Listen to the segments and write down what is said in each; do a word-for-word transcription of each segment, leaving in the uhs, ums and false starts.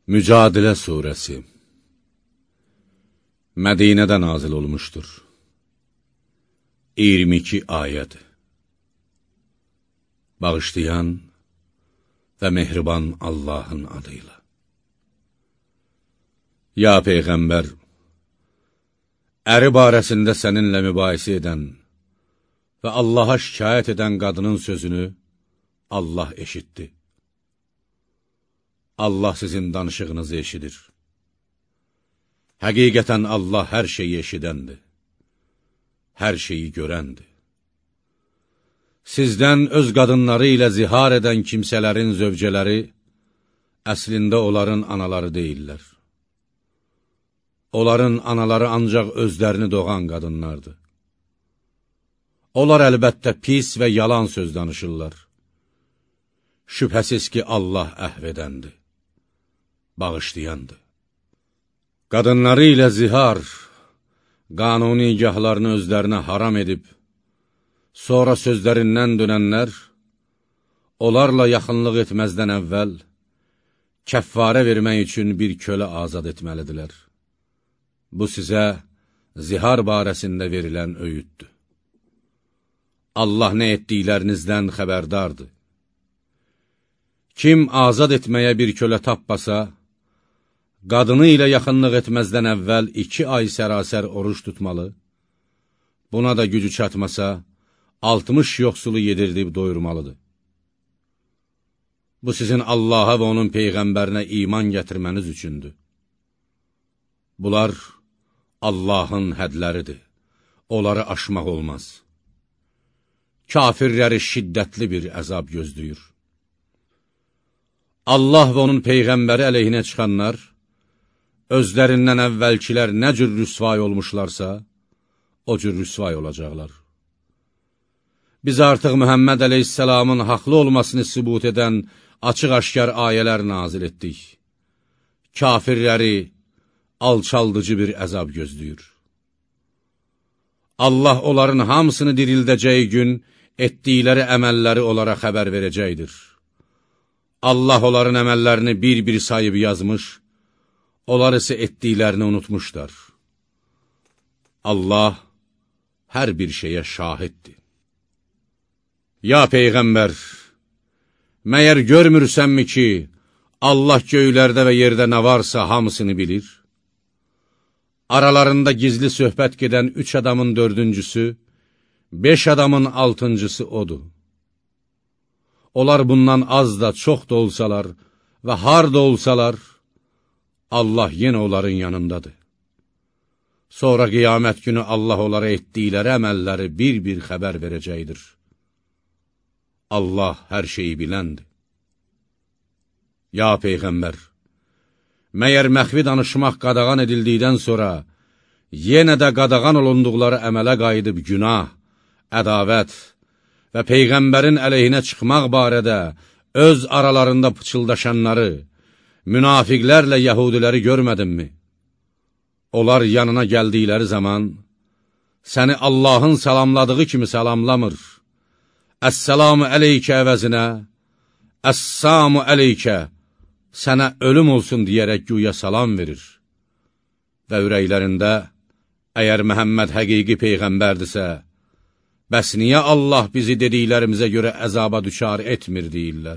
Mücadilə surəsi Mədinədə nazil olmuşdur. iyirmi iki ayəd. Bağışlayan və mehriban Allahın adıyla. Ya Peyğəmbər, əri barəsində səninlə mübahisə edən və Allaha şikayət edən qadının sözünü Allah eşitdi. Allah sizin danışığınızı eşidir. Həqiqətən Allah hər şeyi eşidəndir, hər şeyi görəndir. Sizdən öz qadınları ilə zihar edən kimsələrin zövcələri, əslində onların anaları deyirlər. Onların anaları ancaq özlərini doğan qadınlardır. Onlar əlbəttə pis və yalan söz danışırlar. Şübhəsiz ki, Allah əhv edəndir, bağışlayandır. Qadınları ilə zihar, qanuni nikahlarını özlərinə haram edib, sonra sözlərindən dönənlər, onlarla yaxınlıq etməzdən əvvəl, kəffarə vermək üçün bir kölə azad etməlidirlər. Bu sizə zihar barəsində verilən öyüddür. Allah nə etdiklərinizdən xəbərdardır. Kim azad etməyə bir kölə tapmasa, qadını ilə yaxınlıq etməzdən əvvəl iki ay sərasər oruç tutmalı, buna da gücü çatmasa, altmış yoxsulu yedirdib doyurmalıdır. Bu sizin Allaha və onun Peyğəmbərinə iman gətirməniz üçündür. Bunlar Allahın hədləridir, onları aşmaq olmaz. Kafirləri şiddətli bir əzab gözləyir. Allah və onun Peyğəmbəri əleyhinə çıxanlar, özlərindən əvvəlkilər nə cür rüsvay olmuşlarsa, o cür rüsvay olacaqlar. Biz artıq Mühəmməd əleyhissalamın haqlı olmasını sübut edən açıq-aşkar ayələr nazil etdik. Kafirləri alçaldıcı bir əzab gözləyir. Allah onların hamısını dirildəcəyi gün etdikləri əməlləri onlara xəbər verəcəkdir. Allah onların əməllərini bir-bir sayıb yazmış, onlar isə etdiklərini unutmuşlar. Allah hər bir şeyə şahiddir. Ya Peyğəmbər, məyər görmürsənmi ki, Allah göylərdə və yerdə nə varsa hamısını bilir? Aralarında gizli söhbət gedən üç adamın dördüncüsü, beş adamın altıncısı odur. Onlar bundan az da çox da olsalar və harda olsalar, Allah yenə onların yanındadır. Sonra qiyamət günü Allah onlara etdikləri əməlləri bir-bir xəbər verəcəkdir. Allah hər şeyi biləndir. Ya Peyğəmbər, məyər məxvi danışmaq qadağan edildikdən sonra, yenə də qadağan olunduqları əmələ qayıdıb günah, ədavət və Peyğəmbərin əleyhinə çıxmaq barədə öz aralarında pıçıldaşanları, münafiqlərlə yəhudiləri görmədinmi? Onlar yanına gəldikləri zaman, səni Allahın salamladığı kimi salamlamır. Əssəlamu əleykə əvəzinə, Əssamu əleykə, sənə ölüm olsun deyərək güya salam verir. Və ürəklərində, əgər Məhəmməd həqiqi Peyğəmbərdirsə, bəs niyə Allah bizi dediklərimizə görə əzaba düçar etmir deyirlər.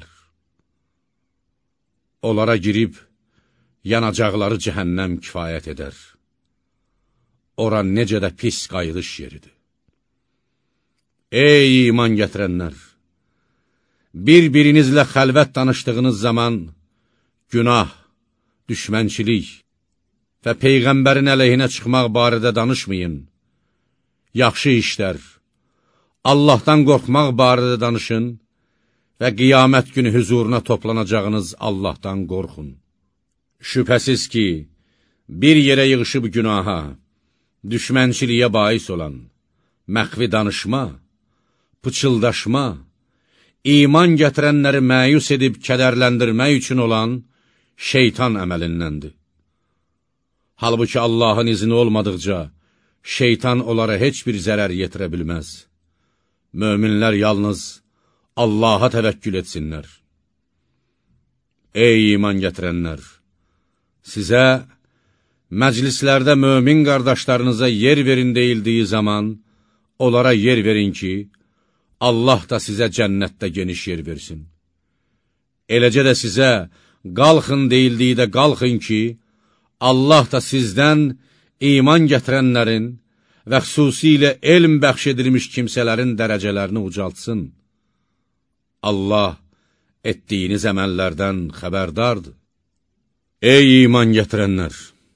Onlara girib, yanacaqları cəhənnəm kifayət edər. Ora necə də pis qayıdış yeridir. Ey iman gətirənlər! Bir-birinizlə xəlvət danışdığınız zaman, günah, düşmənçilik və Peyğəmbərin əleyhinə çıxmaq barədə danışmayın. Yaxşı işlər, Allahdan qorxmaq barədə danışın və qiyamət günü hüzuruna toplanacağınız Allahdan qorxun. Şübhəsiz ki, bir yerə yığışıb günaha, düşmənçiliyə bais olan, məxvi danışma, pıçıldaşma, iman gətirənləri məyus edib kədərləndirmək üçün olan şeytan əməlindəndir. Halbuki Allahın izni olmadıqca, şeytan onlara heç bir zərər yetirə bilməz. Möminlər yalnız Allaha təvəkkül etsinlər. Ey iman gətirənlər! Sizə məclislərdə mömin qardaşlarınıza yer verin deyildiyi zaman, onlara yer verin ki, Allah da sizə cənnətdə geniş yer versin. Eləcə də sizə qalxın deyildiyi də qalxın ki, Allah da sizdən iman gətirənlərin və xüsusilə elm bəxş edilmiş kimsələrin dərəcələrini ucaltsın. Allah etdiyiniz əməllərdən xəbərdardır. Ey iman gətirənlər!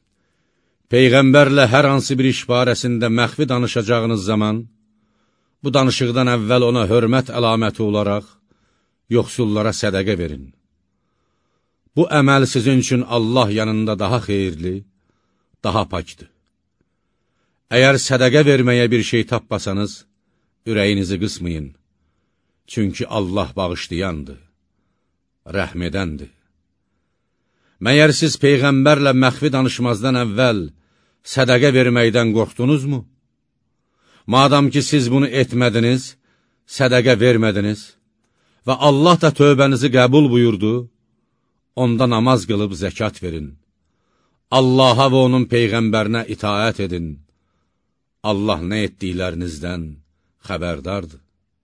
Peyğəmbərlə hər hansı bir iş barəsində məxfi danışacağınız zaman, bu danışıqdan əvvəl ona hörmət əlaməti olaraq, yoxsullara sədəqə verin. Bu əməl sizin üçün Allah yanında daha xeyirli, daha pakdır. Əgər sədəqə verməyə bir şey tapmasanız, ürəyinizi qısmayın. Çünki Allah bağışlayandır, rəhm edəndir. Məyər siz Peyğəmbərlə məxfi danışmazdan əvvəl sədəqə verməkdən qorxdunuzmu? Madam ki, siz bunu etmədiniz, sədəqə vermədiniz və Allah da tövbənizi qəbul buyurdu, onda namaz qılıb zəkat verin. Allaha və onun Peyğəmbərinə itaət edin. Allah nə etdiklərinizdən xəbərdardır.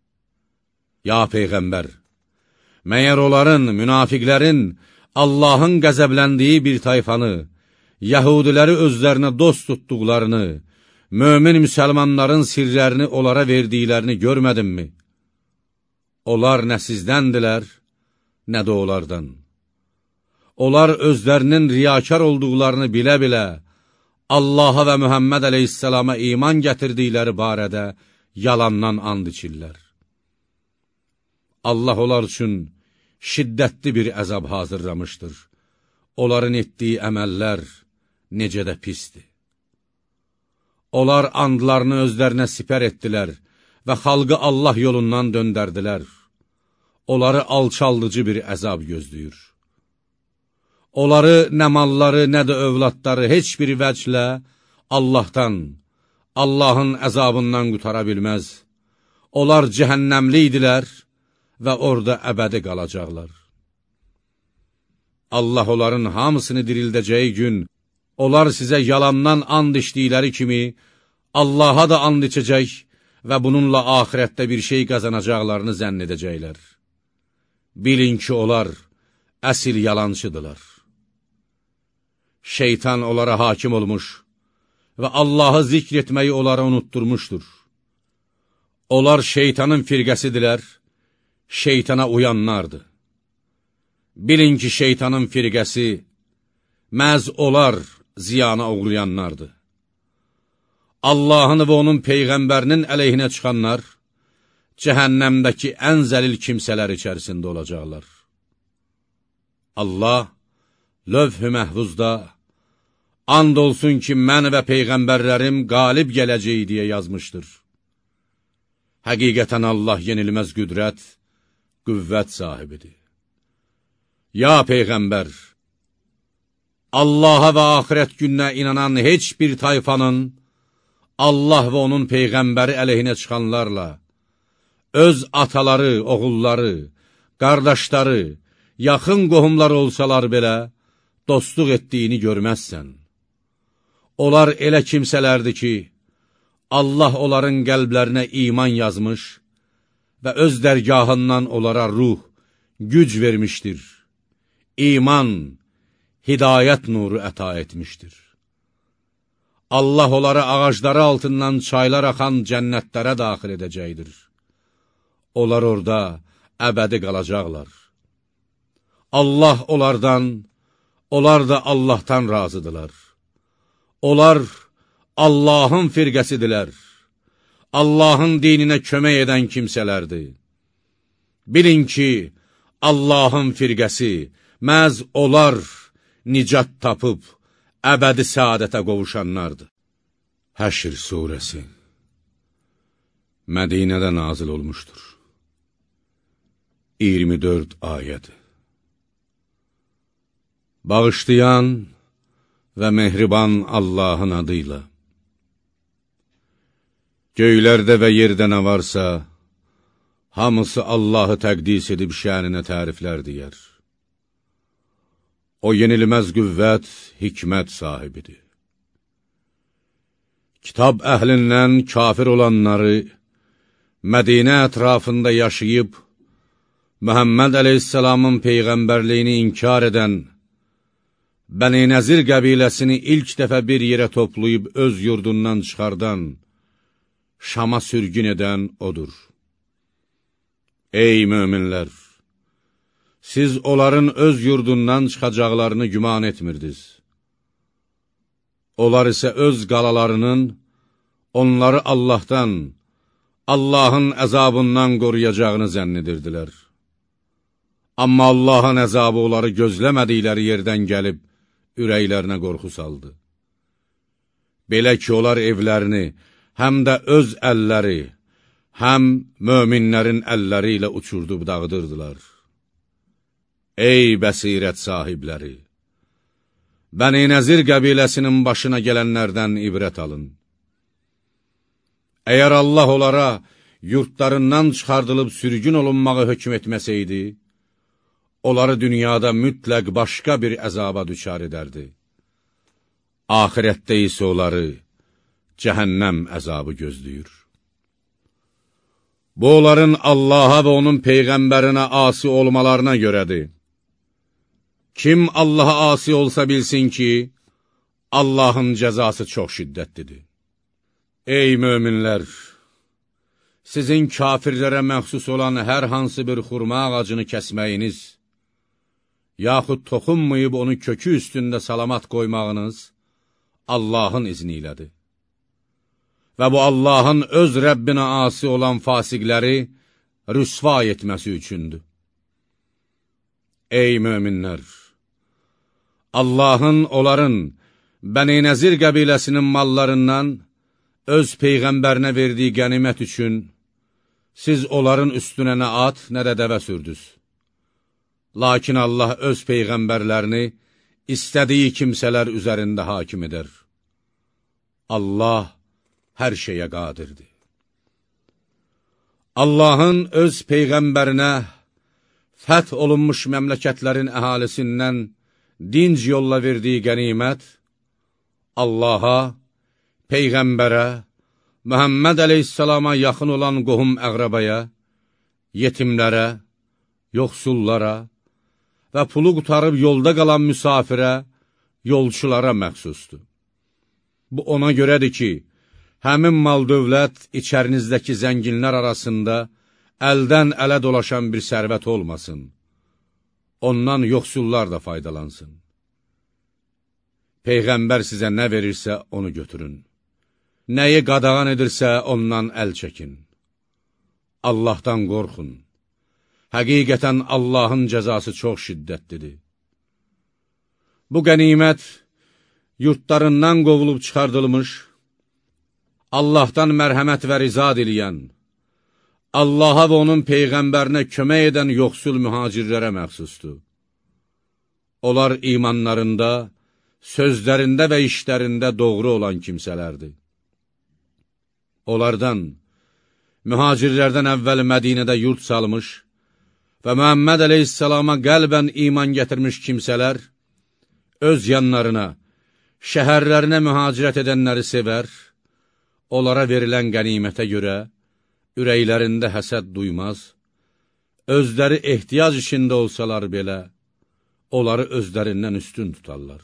Ya Peyğəmbər, məyər onların, münafiqlərin, Allahın qəzəbləndiyi bir tayfanı, Yəhudiləri özlərinə dost tutduqlarını, mömin müsəlmanların sirlərini onlara verdiklərini görmədinmi? Onlar nə sizdəndilər, nə də onlardan. Onlar özlərinin riyakar olduqlarını bilə-bilə, Allaha və Mühəmməd əleyhissalama iman gətirdikləri barədə yalandan and içirlər. Allah onlar üçün şiddətli bir əzab hazırlamışdır. Onların etdiyi əməllər necə də pisdir. Onlar andlarını özlərinə sipər etdilər və xalqı Allah yolundan döndərdilər. Onları alçaldıcı bir əzab gözləyir. Onları nə malları, nə də övladları heç bir vəclə Allahdan, Allahın əzabından qutara bilməz. Onlar cəhənnəmli idilər və orada əbədi qalacaqlar. Allah onların hamısını dirildəcəyi gün, onlar sizə yalandan and içdikləri kimi, Allaha da and içəcək və bununla axirətdə bir şey qazanacaqlarını zənn edəcəklər. Bilin ki, onlar əsil yalancıdırlar. Şeytan onlara hakim olmuş və Allahı zikr etməyi onlara unutturmuşdur. Onlar şeytanın firqəsidirlər, şeytana uyanlardır. Bilin ki, şeytanın firqəsi məhz onlar ziyana uğrayanlardır. Allahın və onun Peyğəmbərinin əleyhinə çıxanlar, cəhənnəmdəki ən zəlil kimsələr içərisində olacaqlar. Allah, lövh-ü məhvuzda, and olsun ki, mən və Peyğəmbərlərim qalib gələcək deyə yazmışdır. Həqiqətən Allah yenilməz qüdrət, qüvvət sahibidir. Ya Peyğəmbər, Allaha və axirət gününə inanan heç bir tayfanın, Allah və onun Peyğəmbəri əleyhinə çıxanlarla, öz ataları, oğulları, qardaşları, yaxın qohumları olsalar belə, dostluq etdiyini görməzsən. Onlar elə kimsələrdir ki, Allah onların qəlblərinə iman yazmış və öz dərgahından onlara ruh, güc vermişdir. İman, hidayət nuru əta etmişdir. Allah onları ağacları altından çaylar axan cənnətlərə daxil edəcəkdir. Onlar orada əbədi qalacaqlar. Allah onlardan, onlar da Allahdan razıdırlar. Onlar Allahın firqəsidirlər. Allahın dininə kömək edən kimsələrdir. Bilin ki, Allahın firqəsi, məhz onlar nicat tapıb, əbədi səadətə qovuşanlardır. Həşr surəsi Mədinədə nazil olmuşdur. iyirmi dörd ayəd. Bağışlayan və mehriban Allahın adıyla. Göylərdə və yerdə nə varsa, hamısı Allahı təqdis edib şəninə təriflər deyər. O yenilməz qüvvət, hikmət sahibidir. Kitab əhlindən kafir olanları, Mədinə ətrafında yaşayıb, Məhəmməd əleyhissalamın peyğəmbərliyini inkar edən, Bəni Nəzir qəbiləsini ilk dəfə bir yerə toplayıb öz yurdundan çıxardan, Şama sürgün edən odur. Ey möminlər! Siz onların öz yurdundan çıxacaqlarını güman etmirdiniz. Onlar isə öz qalalarının, onları Allahdan, Allahın əzabından qoruyacağını zənn edirdilər. Amma Allahın əzabı onları gözləmədikləri yerdən gəlib, ürəklərinə qorxu saldı. Belə ki, onlar evlərini, həm də öz əlləri, həm möminlərin əlləri ilə uçurdub dağıdırdılar. Ey bəsirət sahibləri! Bəni Nəzir qəbiləsinin başına gələnlərdən ibrət alın. Əgər Allah onlara yurtlarından çıxardılıb sürgün olunmağı hökm etməsəydi, onları dünyada mütləq başqa bir əzaba düçar edərdi. Ahirətdə isə onları cəhənnəm əzabı gözləyir. Bu, onların Allaha və onun Peyğəmbərinə asi olmalarına görədir. Kim Allaha asi olsa bilsin ki, Allahın cəzası çox şiddətlidir. Ey möminlər! Sizin kafirlərə məxsus olan hər hansı bir xurma ağacını kəsməyiniz, yaxud toxunmayıb onu kökü üstündə salamat qoymağınız Allahın izni ilədir. Və bu Allahın öz Rəbbinə asi olan fasiqləri rüsva etməsi üçündür. Ey möminlər! Allahın onların Bəni Nəzir qəbiləsinin mallarından öz Peyğəmbərinə verdiyi qənimət üçün siz onların üstünə nə at, nə də dəvə sürdünüz. Lakin Allah öz Peyğəmbərlərini istədiyi kimsələr üzərində hakim edər. Allah hər şeyə qadirdir. Allahın öz Peyğəmbərinə fəth olunmuş məmləkətlərin əhalisindən dinc yolla verdiyi qənimət, Allaha, Peyğəmbərə, Məhəmməd əleyhissalama yaxın olan qohum əqrəbaya, yetimlərə, yoxsullara və pulu qutarıb yolda qalan müsafirə, yolçulara məxsusdur. Bu ona görədir ki, həmin mal dövlət içərinizdəki zənginlər arasında əldən ələ dolaşan bir sərvət olmasın. Ondan yoxsullar da faydalansın. Peyğəmbər sizə nə verirsə, onu götürün. Nəyi qadağan edirsə, ondan əl çəkin. Allahdan qorxun. Həqiqətən Allahın cəzası çox şiddətlidir. Bu qənimət yurtlarından qovulub çıxardılmış, Allahdan mərhəmət və riza diləyən, Allaha və onun Peyğəmbərinə kömək edən yoxsul mühacirlərə məxsusdur. Onlar imanlarında, sözlərində və işlərində doğru olan kimsələrdir. Onlardan, mühacirlərdən əvvəl Mədinədə yurt salmış və Məhəmməd əleyhissalama qəlbən iman gətirmiş kimsələr, öz yanlarına, şəhərlərinə mühacirət edənləri sevər, onlara verilən qənimətə görə, ürəklərində həsəd duymaz, özləri ehtiyac içində olsalar belə, onları özlərindən üstün tutarlar.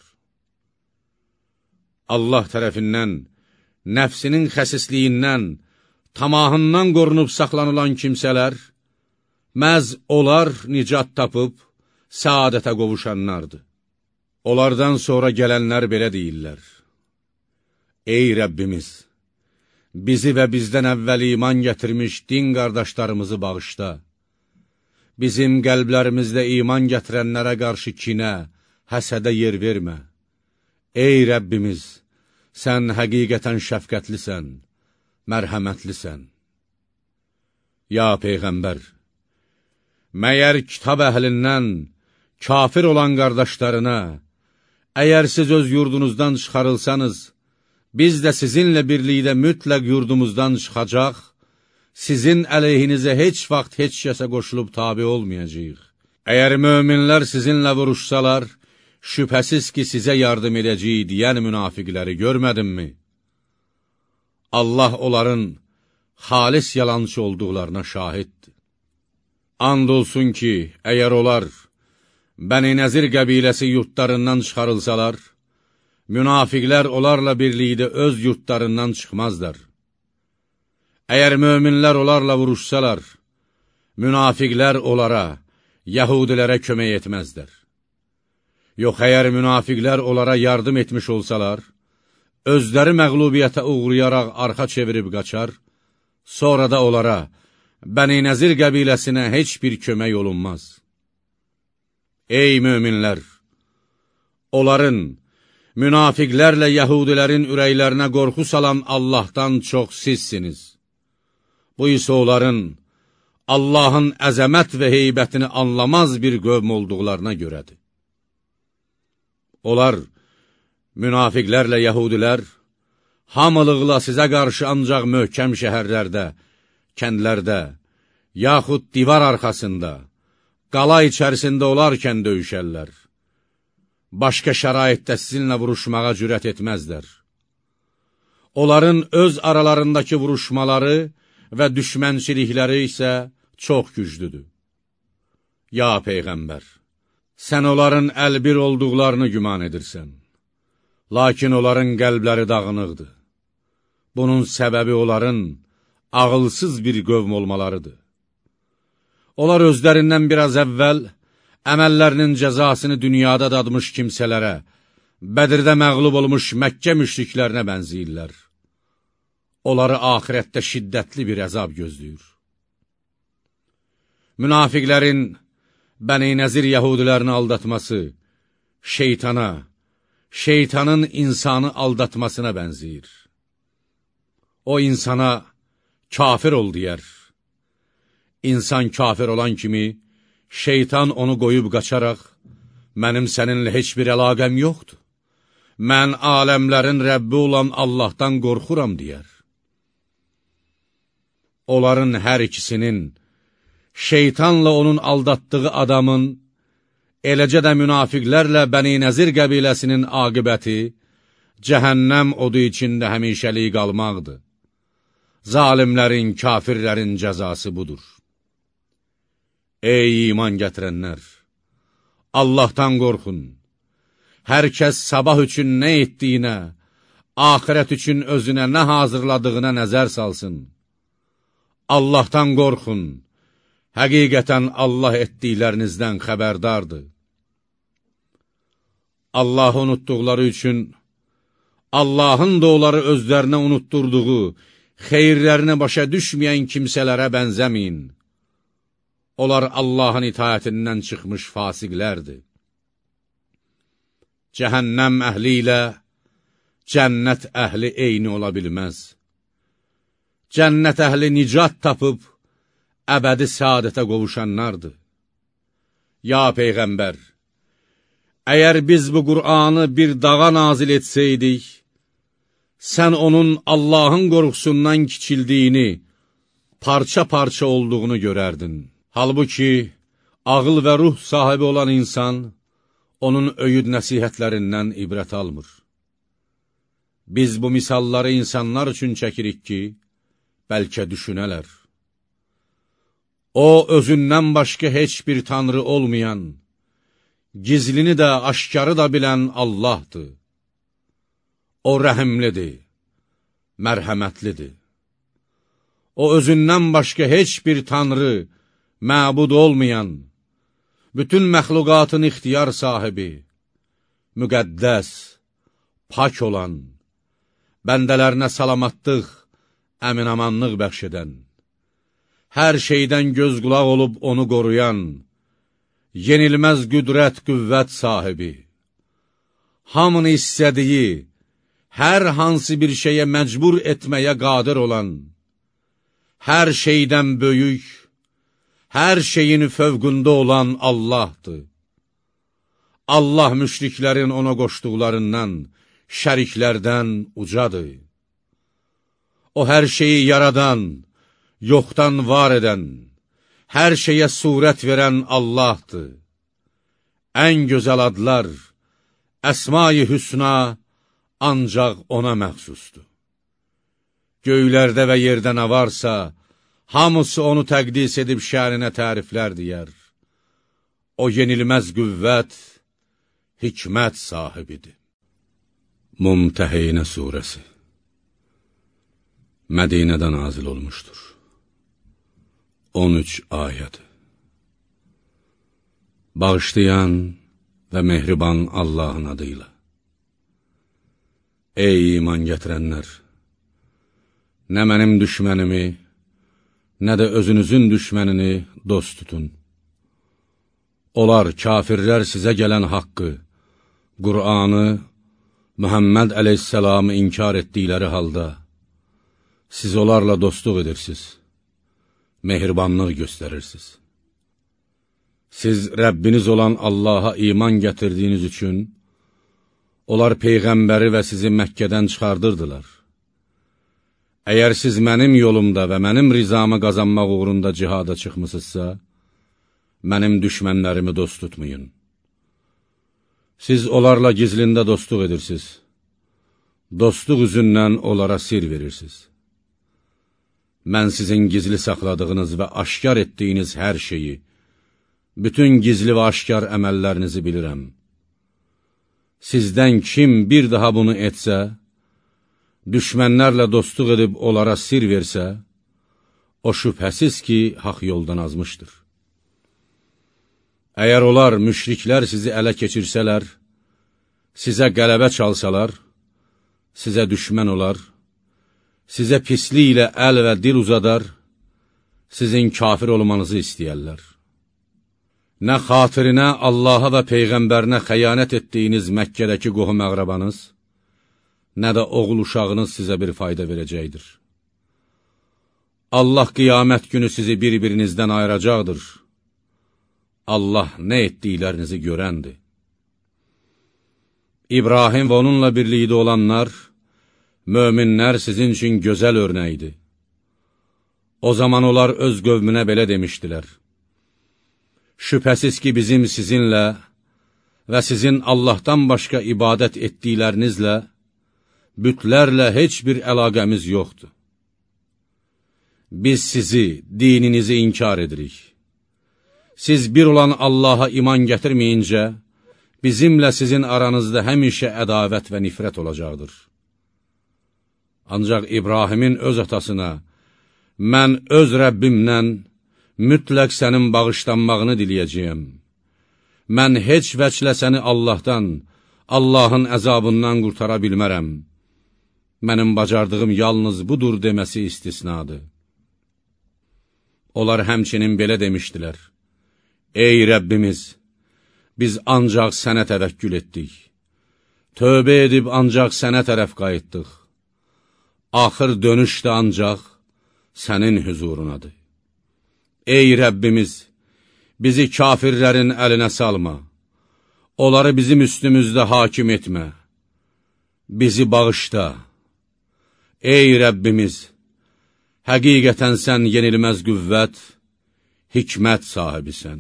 Allah tərəfindən, nəfsinin xəsisliyindən, tamahından qorunub saxlanılan kimsələr, məhz onlar nicat tapıb, səadətə qovuşanlardır. Onlardan sonra gələnlər belə deyirlər: Ey Rəbbimiz! Bizi və bizdən əvvəl iman gətirmiş din qardaşlarımızı bağışla. Bizim qəlblərimizdə iman gətirənlərə qarşı kinə, həsədə yer vermə. Ey Rəbbimiz, sən həqiqətən şəfqətlisən, mərhəmətlisən. Ya Peyğəmbər, məyər kitab əhlindən kafir olan qardaşlarına, əgər siz öz yurdunuzdan çıxarılsanız, biz də sizinlə birlikdə mütləq yurdumuzdan çıxacaq, sizin əleyhinizə heç vaxt heç kəsə qoşulub tabi olmayacaq. Əgər möminlər sizinlə vuruşsalar, şübhəsiz ki, sizə yardım edəcəyik deyən münafiqləri görmədinmi? Allah onların xalis yalancı olduqlarına şahiddir. And olsun ki, əgər onlar Bəni Nəzir qəbiləsi yurtlarından çıxarılsalar, münafiqlər onlarla birlikdə öz yurtlarından çıxmazlar. Əgər möminlər onlarla vuruşsalar, münafiqlər onlara, Yahudilərə kömək etməzlər. Yox, əgər münafiqlər onlara yardım etmiş olsalar, özləri məğlubiyyətə uğrayaraq arxa çevirib qaçar, sonra da onlara, Bəni Nəzir qəbiləsinə heç bir kömək olunmaz. Ey möminlər! Onların, münafiqlərlə Yahudilərin ürəklərinə qorxu salan Allahdan çox sizsiniz. Bu isə onların, Allahın əzəmət və heybətini anlamaz bir qövm olduqlarına görədir. Onlar, münafiqlərlə Yahudilər, hamılıqla sizə qarşı ancaq möhkəm şəhərlərdə, kəndlərdə, yaxud divar arxasında, qala içərisində olarkən döyüşərlər. Başqa şəraitdə sizinlə vuruşmağa cürət etməzlər. Onların öz aralarındakı vuruşmaları və düşmənçilikləri isə çox güclüdür. Ya Peyğəmbər, sən onların əlbir olduqlarını güman edirsən. Lakin onların qəlbləri dağınıqdır. Bunun səbəbi onların ağılsız bir qövm olmalarıdır. Onlar özlərindən biraz əvvəl əməllərinin cəzasını dünyada dadmış kimsələrə, Bədirdə məğlub olmuş Məkkə müşriklərinə bənziyirlər. Onları axirətdə şiddətli bir əzab gözləyir. Münafiqlərin Bəni Nəzir Yahudilərini aldatması, şeytana, şeytanın insanı aldatmasına bənziyir. O insana kafir ol deyər. İnsan kafir olan kimi, şeytan onu qoyub qaçaraq, mənim səninlə heç bir əlaqəm yoxdur. Mən aləmlərin Rəbbi olan Allahdan qorxuram deyər. Onların hər ikisinin, şeytanla onun aldatdığı adamın, eləcə də münafiqlərlə Bəni Nəzir qəbiləsinin aqibəti, cəhənnəm odu içində həmişəlik qalmaqdır. Zalimlərin, kafirlərin cəzası budur. Ey iman gətirənlər! Allahdan qorxun. Hər kəs sabah üçün nə etdiyinə, axirət üçün özünə nə hazırladığına nəzər salsın. Allahdan qorxun. Həqiqətən Allah etdiklərinizdən xəbərdardır. Allahı unutduqları üçün, Allahın da onları özlərinə unutturduğu, xeyirlərini başa düşməyən kimsələrə bənzəməyin. Onlar Allahın itaətindən çıxmış fasiqlərdir. Cəhənnəm əhli ilə cənnət əhli eyni ola bilməz. Cənnət əhli nicat tapıb, əbədi saadətə qovuşanlardır. Ya Peyğəmbər, əgər biz bu Qur'anı bir dağa nazil etsəydik, sən onun Allahın qorxusundan kiçildiyini, parça-parça olduğunu görərdin. Halbuki, ağıl və ruh sahibi olan insan, onun öyüd nəsihətlərindən ibrət almır. Biz bu misalları insanlar üçün çəkirik ki, bəlkə düşünələr. O, özündən başqa heç bir tanrı olmayan, gizlini də, aşkarı da bilən Allahdır. O, rəhimlidir, mərhəmətlidir. O, özündən başqa heç bir tanrı, məbud olmayan, bütün məxluqatın ixtiyar sahibi, müqəddəs, pak olan, bəndələrinə salamatlıq, əminamanlıq bəxş edən, hər şeydən göz qulaq olub onu qoruyan, yenilməz qüdrət, qüvvət sahibi, hamını istədiyi, hər hansı bir şeyə məcbur etməyə qadir olan, hər şeydən böyük, hər şeyin fövqündə olan Allahdır. Allah müşriklərin ona qoşduqlarından, şəriklərdən ucadır. O, hər şeyi yaradan, yoxdan var edən, hər şeyə surət verən Allahdır. Ən gözəl adlar, Əsma-i hüsna ancaq ona məxsusdur. Göylərdə və yerdə nə varsa, hamısı onu təqdis edib şəninə təriflər deyər. O yenilməz qüvvət, hikmət sahibidir. Mumtəhinə surəsi Mədinədə nazil olmuşdur. on üç ayəd. Bağışlayan və mehriban Allahın adıyla. Ey iman gətirənlər! Nə mənim düşmənimi, nə də özünüzün düşmənini dost tutun. Onlar, kafirlər sizə gələn haqqı, Qur'anı, Muhammed əleyhisselamı inkar etdikləri halda, siz onlarla dostluq edirsiniz, mehribanlıq göstərirsiniz. Siz Rəbbiniz olan Allaha iman gətirdiyiniz üçün, onlar Peyğəmbəri və sizi Məkkədən çıxardırdılar. Əgər siz mənim yolumda və mənim rizamı qazanmaq uğrunda cihada çıxmısınızsa, mənim düşmənlərimi dost tutmayın. Siz onlarla gizlində dostluq edirsiniz. Dostluq üzündən onlara sir verirsiniz. Mən sizin gizli saxladığınız və aşkar etdiyiniz hər şeyi, bütün gizli və aşkar əməllərinizi bilirəm. Sizdən kim bir daha bunu etsə, düşmənlərlə dostluq edib onlara sir versə, o şübhəsiz ki, haq yoldan azmışdır. Əgər onlar, müşriklər sizi ələ keçirsələr, sizə qələbə çalsalar, sizə düşmən olar, sizə pislik ilə əl və dil uzadar, sizin kafir olmanızı istəyərlər. Nə xatirinə Allaha və Peyğəmbərinə xəyanət etdiyiniz Məkkədəki qohum əqrabanız, nə də oğul uşağınız sizə bir fayda verəcəkdir. Allah qiyamət günü sizi bir-birinizdən ayıracaqdır. Allah nə etdiklərinizi görəndir. İbrahim və onunla birlikdə olanlar, möminlər sizin üçün gözəl örnəkdir. O zaman onlar öz qövmünə belə demişdilər. Şübhəsiz ki, bizim sizinlə və sizin Allahdan başqa ibadət etdiklərinizlə, bütlərlə heç bir əlaqəmiz yoxdur. Biz sizi, dininizi inkar edirik. Siz bir olan Allaha iman gətirməyincə, bizimlə sizin aranızda həmişə ədavət və nifrət olacaqdır. Ancaq İbrahimin öz atasına, mən öz Rəbbimdən mütləq sənin bağışlanmağını diləyəcəyəm. Mən heç vəclə səni Allahdan, Allahın əzabından qurtara bilmərəm. Mənim bacardığım yalnız budur deməsi istisnadır. Onlar həmçinin belə demişdilər. Ey Rəbbimiz, biz ancaq sənə təvəkkül etdik. Tövbə edib ancaq sənə tərəf qayıtdıq. Axır dönüş də ancaq sənin hüzurunadır. Ey Rəbbimiz, bizi kafirlərin əlinə salma. Onları bizim üstümüzdə hakim etmə. Bizi bağışla. Ey Rəbbimiz, həqiqətən sən yenilməz qüvvət, hikmət sahibisən.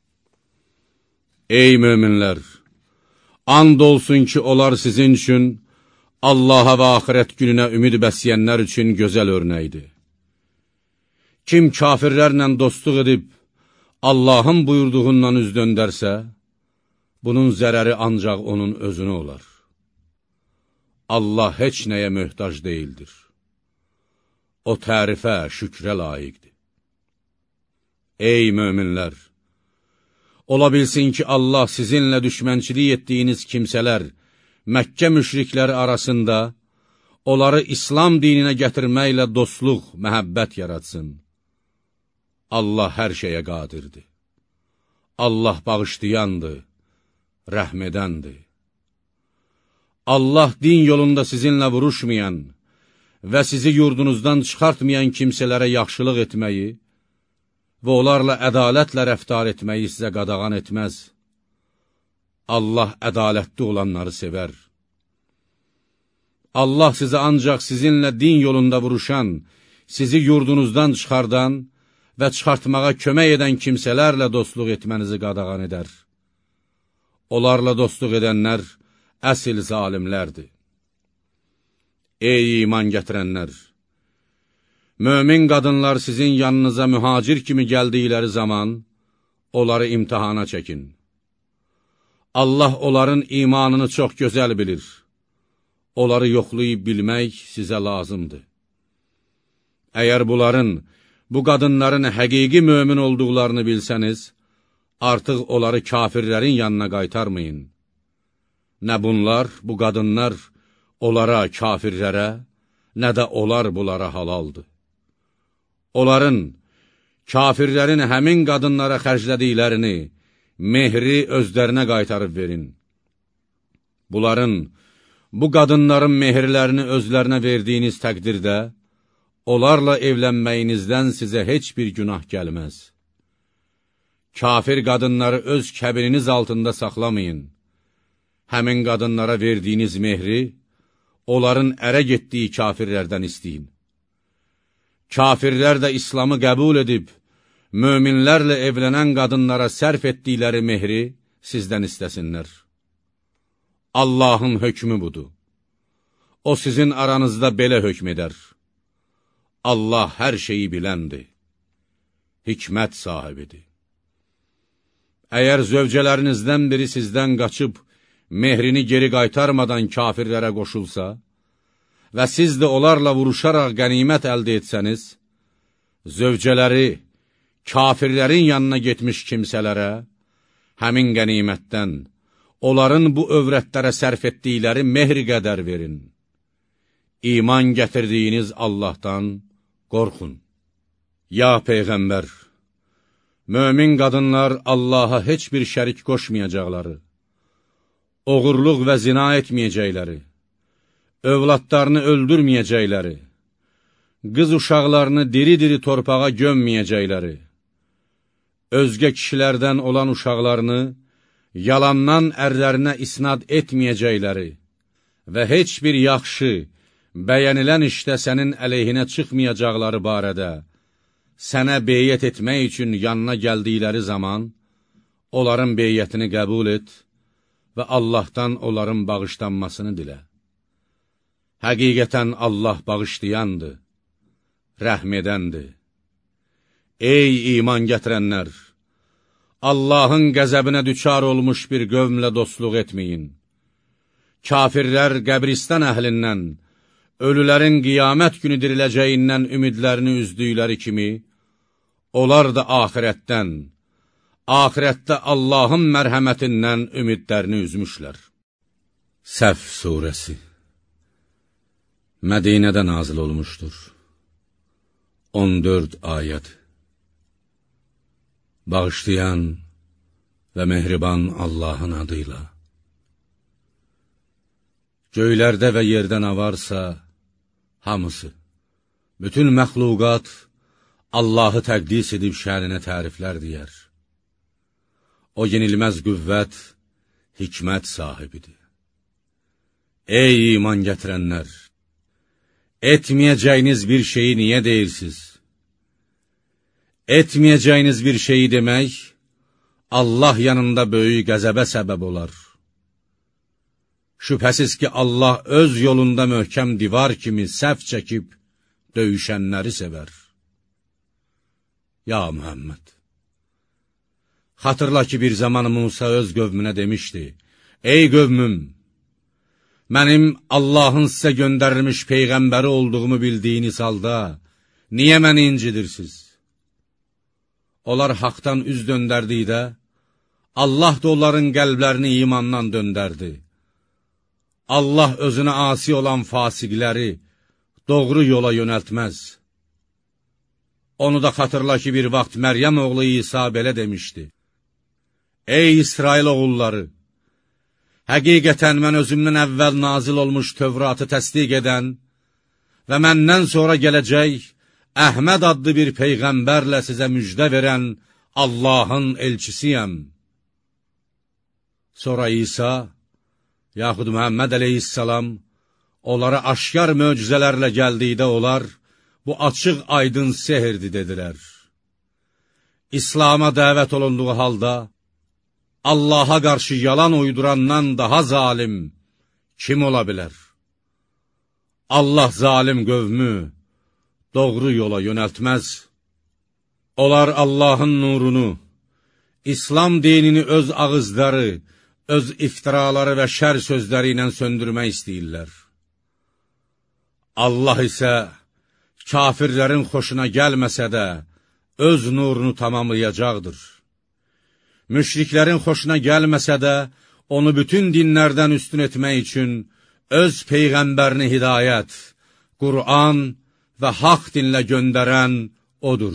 Ey möminlər, and olsun ki, onlar sizin üçün, Allaha və axirət gününə ümid bəsləyənlər üçün gözəl örnəkdir. Kim kafirlərlə dostluq edib, Allahın buyurduğundan üz döndərsə, bunun zərəri ancaq onun özünə olar. Allah heç nəyə möhtac deyildir. O tərifə, şükrə layiqdir. Ey möminlər! Ola bilsin ki, Allah sizinlə düşmənçilik etdiyiniz kimsələr, Məkkə müşrikləri arasında, onları İslam dininə gətirməklə dostluq, məhəbbət yaratsın. Allah hər şeyə qadirdir. Allah bağışlayandır, rəhm edəndir. Allah din yolunda sizinlə vuruşmayan və sizi yurdunuzdan çıxartmayan kimsələrə yaxşılıq etməyi və onlarla ədalətlə rəftar etməyi sizə qadağan etməz. Allah ədalətli olanları sevər. Allah sizə ancaq sizinlə din yolunda vuruşan, sizi yurdunuzdan çıxardan və çıxartmağa kömək edən kimsələrlə dostluq etmənizi qadağan edər. Onlarla dostluq edənlər əsl zalimlərdir. Ey iman gətirənlər! Mömin qadınlar sizin yanınıza mühacir kimi gəldikləri zaman, onları imtihana çəkin. Allah onların imanını çox gözəl bilir. Onları yoxlayıb bilmək sizə lazımdır. Əgər bunların, bu qadınların həqiqi mömin olduqlarını bilsəniz, artıq onları kafirlərin yanına qaytarmayın. Nə bunlar, bu qadınlar, onlara, kafirlərə, nə də onlar bunlara halaldır. Onların, kafirlərin həmin qadınlara xərclədiklərini, mehri özlərinə qaytarıb verin. Bunların, bu qadınların mehirlərini özlərinə verdiyiniz təqdirdə, onlarla evlənməyinizdən sizə heç bir günah gəlməz. Kafir qadınları öz kəbininiz altında saxlamayın. Həmin qadınlara verdiyiniz mehri, onların ərə getdiyi kafirlərdən istəyin. Kafirlər də İslamı qəbul edib, möminlərlə evlənən qadınlara sərf etdikləri mehri sizdən istəsinlər. Allahın hökmü budur. O sizin aranızda belə hökm edər. Allah hər şeyi biləndir, hikmət sahibidir. Əgər zövcələrinizdən biri sizdən qaçıb, mehrini geri qaytarmadan kafirlərə qoşulsa və siz də onlarla vuruşaraq qənimət əldə etsəniz, zövcələri kafirlərin yanına getmiş kimsələrə həmin qənimətdən, onların bu övrətlərə sərf etdikləri mehri qədər verin. İman gətirdiyiniz Allahdan qorxun. Ya Peyğəmbər, mömin qadınlar Allaha heç bir şərik qoşmayacaqları, oğurluq və zina etməyəcəkləri, övladlarını öldürməyəcəkləri, qız uşaqlarını diri-diri torpağa gömməyəcəkləri, özgə kişilərdən olan uşaqlarını yalandan ərlərinə isnad etməyəcəkləri və heç bir yaxşı, bəyənilən işdə sənin əleyhinə çıxmayacaqları barədə sənə beyyət etmək üçün yanına gəldikləri zaman, onların beyyətini qəbul et və Allahdan onların bağışlanmasını dilə. Həqiqətən Allah bağışlayandır, rəhm edəndir. Ey iman gətirənlər! Allahın qəzəbinə düçar olmuş bir qövmlə dostluq etməyin. Kafirlər qəbristan əhlindən, ölülərin qiyamət günü diriləcəyindən ümidlərini üzdükləri kimi, onlar da axirətdən, axirətdə Allahın mərhəmətindən ümidlərini üzmüşlər. Səf surəsi Mədinədə nazil olmuşdur. on dörd ayəd. Bağışlayan və mehriban Allahın adıyla. Göylərdə və yerdə nə varsa, hamısı, bütün məxluqat Allahı təqdis edib şəninə təriflər deyər. O yenilməz qüvvət, hikmət sahibidir. Ey iman gətirənlər! Etməyəcəyiniz bir şeyi niyə deyirsiniz? Etməyəcəyiniz bir şeyi demək, Allah yanında böyük qəzəbə səbəb olar. Şübhəsiz ki, Allah öz yolunda möhkəm divar kimi səhv çəkib, döyüşənləri sevər. Ya Muhammed! Xatırla ki, bir zaman Musa öz qövmünə demişdi, Ey qövmüm! Mənim Allahın sizə göndərilmiş Peyğəmbəri olduğumu bildiyiniz halda, niyə məni incidirsiniz? Onlar haqdan üz döndərdikdə, Allah da onların qəlblərini imandan döndərdi. Allah özünə asi olan fasiqləri doğru yola yönəltməz. Onu da xatırla ki, bir vaxt Məryəm oğlu İsa belə demişdi. Ey İsrail oğulları! Həqiqətən mən özümdən əvvəl nazil olmuş Tövratı təsdiq edən və məndən sonra gələcək Əhməd adlı bir Peyğəmbərlə sizə müjdə verən Allahın elçisiyəm. Sonra İsa, yaxud Muhammed əleyhissalam, onlara aşkar möcüzələrlə gəldikdə onlar, bu açıq aydın sehirdi dedilər. İslam'a dəvət olunduğu halda, Allaha qarşı yalan uydurandan daha zalim, kim ola bilər? Allah zalim qövmü doğru yola yönəltməz. Onlar Allahın nurunu, İslam dinini öz ağızları, öz iftiraları və şər sözləri ilə söndürmək istəyirlər. Allah isə kafirlərin xoşuna gəlməsə də, öz nurunu tamamlayacaqdır. Müşriklərin xoşuna gəlməsə də, onu bütün dinlərdən üstün etmək üçün öz Peyğəmbərini hidayət, Qur'an və haqq dinlə göndərən odur.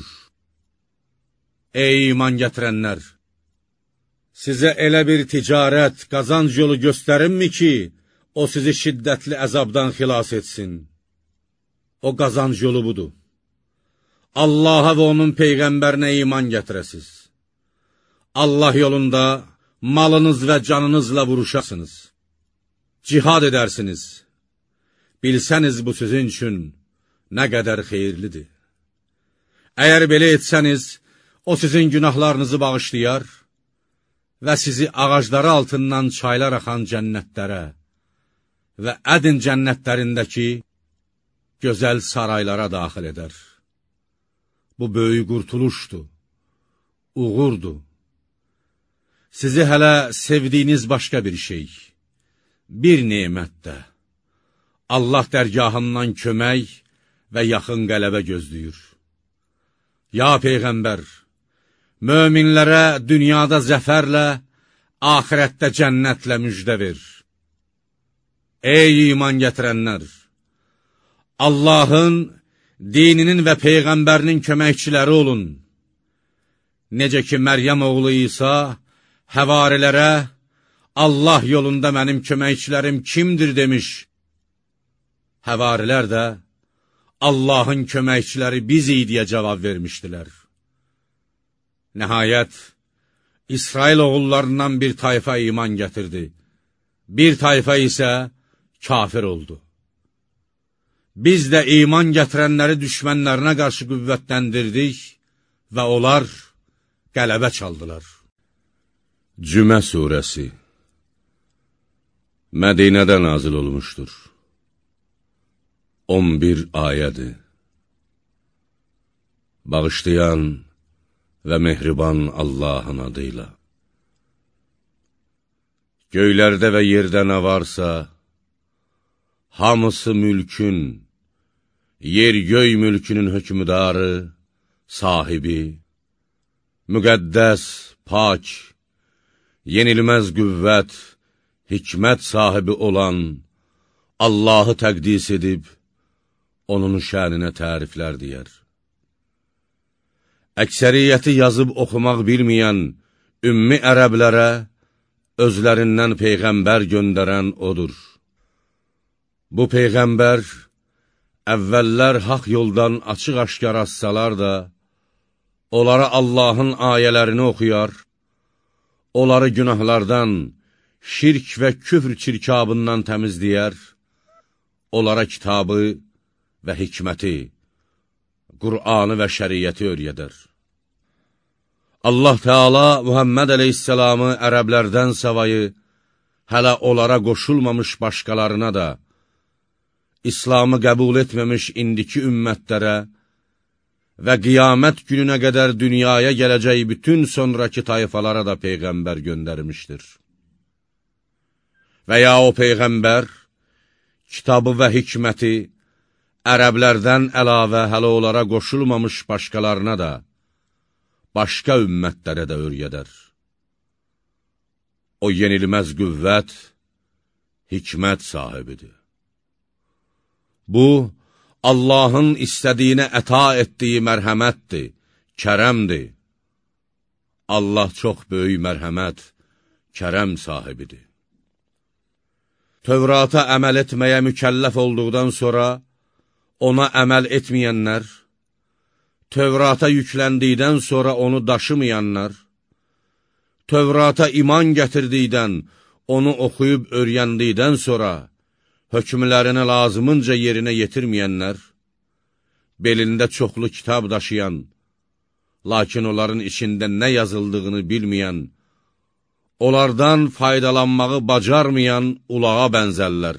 Ey iman gətirənlər! Sizə elə bir ticarət, qazanc yolu göstərinmi ki, o sizi şiddətli əzabdan xilas etsin? O qazanc yolu budur. Allaha və onun Peyğəmbərinə iman gətirəsiz. Allah yolunda malınız və canınızla vuruşasınız. Cihad edərsiniz. Bilsəniz bu sizin üçün nə qədər xeyirlidir. Əgər belə etsəniz, o sizin günahlarınızı bağışlayar və sizi ağacları altından çaylar axan cənnətlərə və ədin cənnətlərindəki gözəl saraylara daxil edər. Bu böyük qurtuluşdur, uğurdur. Sizi hələ sevdiyiniz başqa bir şey, bir nemətdə, Allah dərgahından kömək və yaxın qələbə gözləyir. Ya Peyğəmbər, möminlərə dünyada zəfərlə, axirətdə cənnətlə müjdə ver. Ey iman gətirənlər! Allahın, dininin və Peyğəmbərinin köməkçiləri olun. Necə ki, Məryəm oğlu İsa, həvarilərə, Allah yolunda mənim köməkçilərim kimdir demiş. Həvarilər də, Allahın köməkçiləri biz idiyə cavab vermişdilər. Nəhayət, İsrail oğullarından bir tayfa iman gətirdi. Bir tayfa isə kafir oldu. Biz də iman gətirənləri düşmənlərinə qarşı qüvvətləndirdik və onlar qələbə çaldılar. Cümə surəsi Mədinədə nazil olmuşdur. on bir ayədir. Bağışlayan və mehriban Allahın adıyla. Göylərdə və yerdə nə varsa, hamısı mülkün, yer-göy mülkünün hökmüdarı, sahibi, müqəddəs, pak, yenilməz qüvvət, hikmət sahibi olan Allahı təqdis edib, onun şəninə təriflər deyər. Əksəriyyəti yazıb oxumaq bilməyən ümmi ərəblərə özlərindən Peyğəmbər göndərən odur. Bu Peyğəmbər əvvəllər haqq yoldan açıq-aşkar assalar da, onlara Allahın ayələrini oxuyar, onları günahlardan, şirk və küfr çirkabından təmizləyər, onlara kitabı və hikməti, Qur'anı və şəriyyəti öyrədər. Allah Teala Muhammed Aleyhisselamı ərəblərdən savayı hələ onlara qoşulmamış başqalarına da, İslamı qəbul etməmiş indiki ümmətlərə və qiyamət gününə qədər dünyaya gələcək bütün sonraki tayfalara da Peyğəmbər göndərmişdir. Və ya o Peyğəmbər, kitabı və hikməti ərəblərdən əlavə hələ onlara qoşulmamış başqalarına da, başqa ümmətlərə də öyrədər. O yenilməz qüvvət, hikmət sahibidir. Bu, Allahın istədiyinə əta etdiyi mərhəmətdir, kərəmdir. Allah çox böyük mərhəmət, kərəm sahibidir. Tövrata əməl etməyə mükəlləf olduqdan sonra, ona əməl etməyənlər, Tövrata yükləndikdən sonra onu daşımayanlar, Tövrata iman gətirdikdən, onu oxuyub öyrəndikdən sonra, hökmlərini lazımınca yerinə yetirməyənlər, belində çoxlu kitab daşıyan, lakin onların içində nə yazıldığını bilməyən, onlardan faydalanmağı bacarmayan ulağa bənzərlər.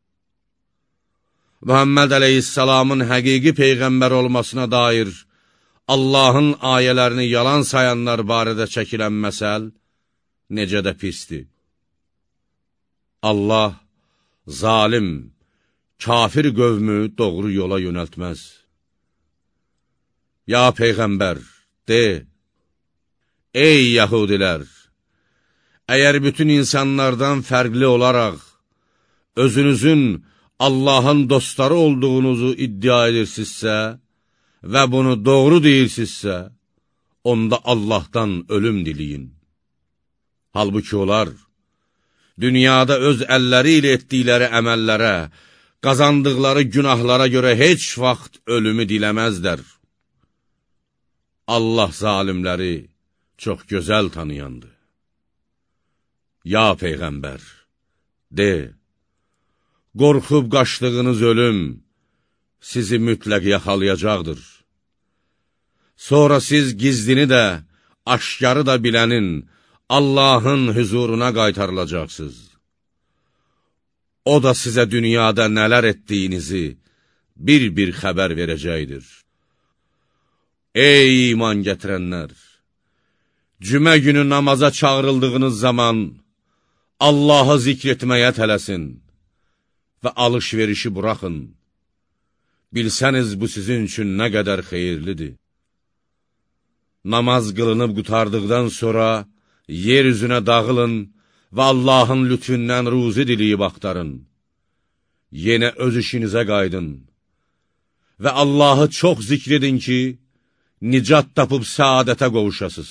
Muhammed Aleyhisselamın həqiqi Peyğəmbər olmasına dair Allahın ayələrini yalan sayanlar barədə çəkilən məsəl necə də pisdir. Allah zalim, kafir qövmü doğru yola yönəltməz. Ya Peyğəmbər, de, ey Yahudilər, əgər bütün insanlardan fərqli olaraq özünüzün Allahın dostları olduğunuzu iddia edirsinizsə və bunu doğru deyirsinizsə, onda Allahdan ölüm diləyin. Halbuki onlar, dünyada öz əlləri ilə etdikləri əməllərə, qazandıqları günahlara görə heç vaxt ölümü diləməzlər. Allah zalimləri çox gözəl tanıyandır. Ya Peyğəmbər, de, qorxub qaçdığınız ölüm sizi mütləq yaxalayacaqdır. Sonra siz gizlini də, aşkarı da bilənin Allahın huzuruna qaytarılacaqsınız. O da sizə dünyada nələr etdiyinizi bir-bir xəbər verəcəkdir. Ey iman gətirənlər! Cümə günü namaza çağırıldığınız zaman Allahı zikr etməyə tələsin və alış-verişi buraxın. Bilsəniz bu sizin üçün nə qədər xeyirlidir. Namaz qılınıb qutardıqdan sonra yer üzünə dağılın və Allahın lütfündən ruzi diliyib axtarın. Yenə öz işinizə qaydın və Allahı çox zikr edin ki, nicat tapıb səadətə qovuşasız.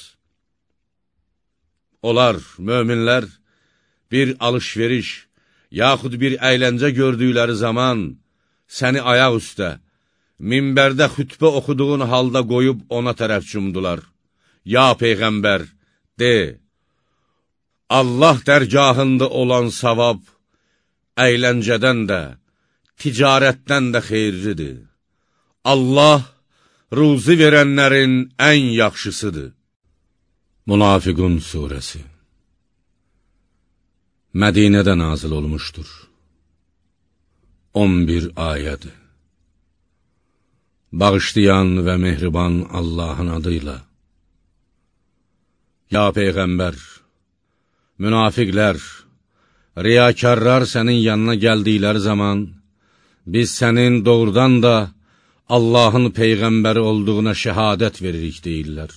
Onlar, möminlər, bir alış-veriş, yaxud bir əyləncə gördükləri zaman səni ayaq üstə, minbərdə xütbə oxuduğun halda qoyub ona tərəf cumdular. Ya Peyğəmbər, de, Allah dərgahında olan savab, əyləncədən də, ticarətdən də xeyirlidir. Allah, ruzi verənlərin ən yaxşısıdır. Münafiqun surəsi Mədinədə nazil olmuşdur. on bir ayədir. Bağışlayan və mehriban Allahın adıyla. Ya Peyğəmbər, münafiqlər, riyakarlar sənin yanına gəldikləri zaman, biz sənin doğrudan da Allahın Peyğəmbəri olduğuna şəhadət veririk deyirlər.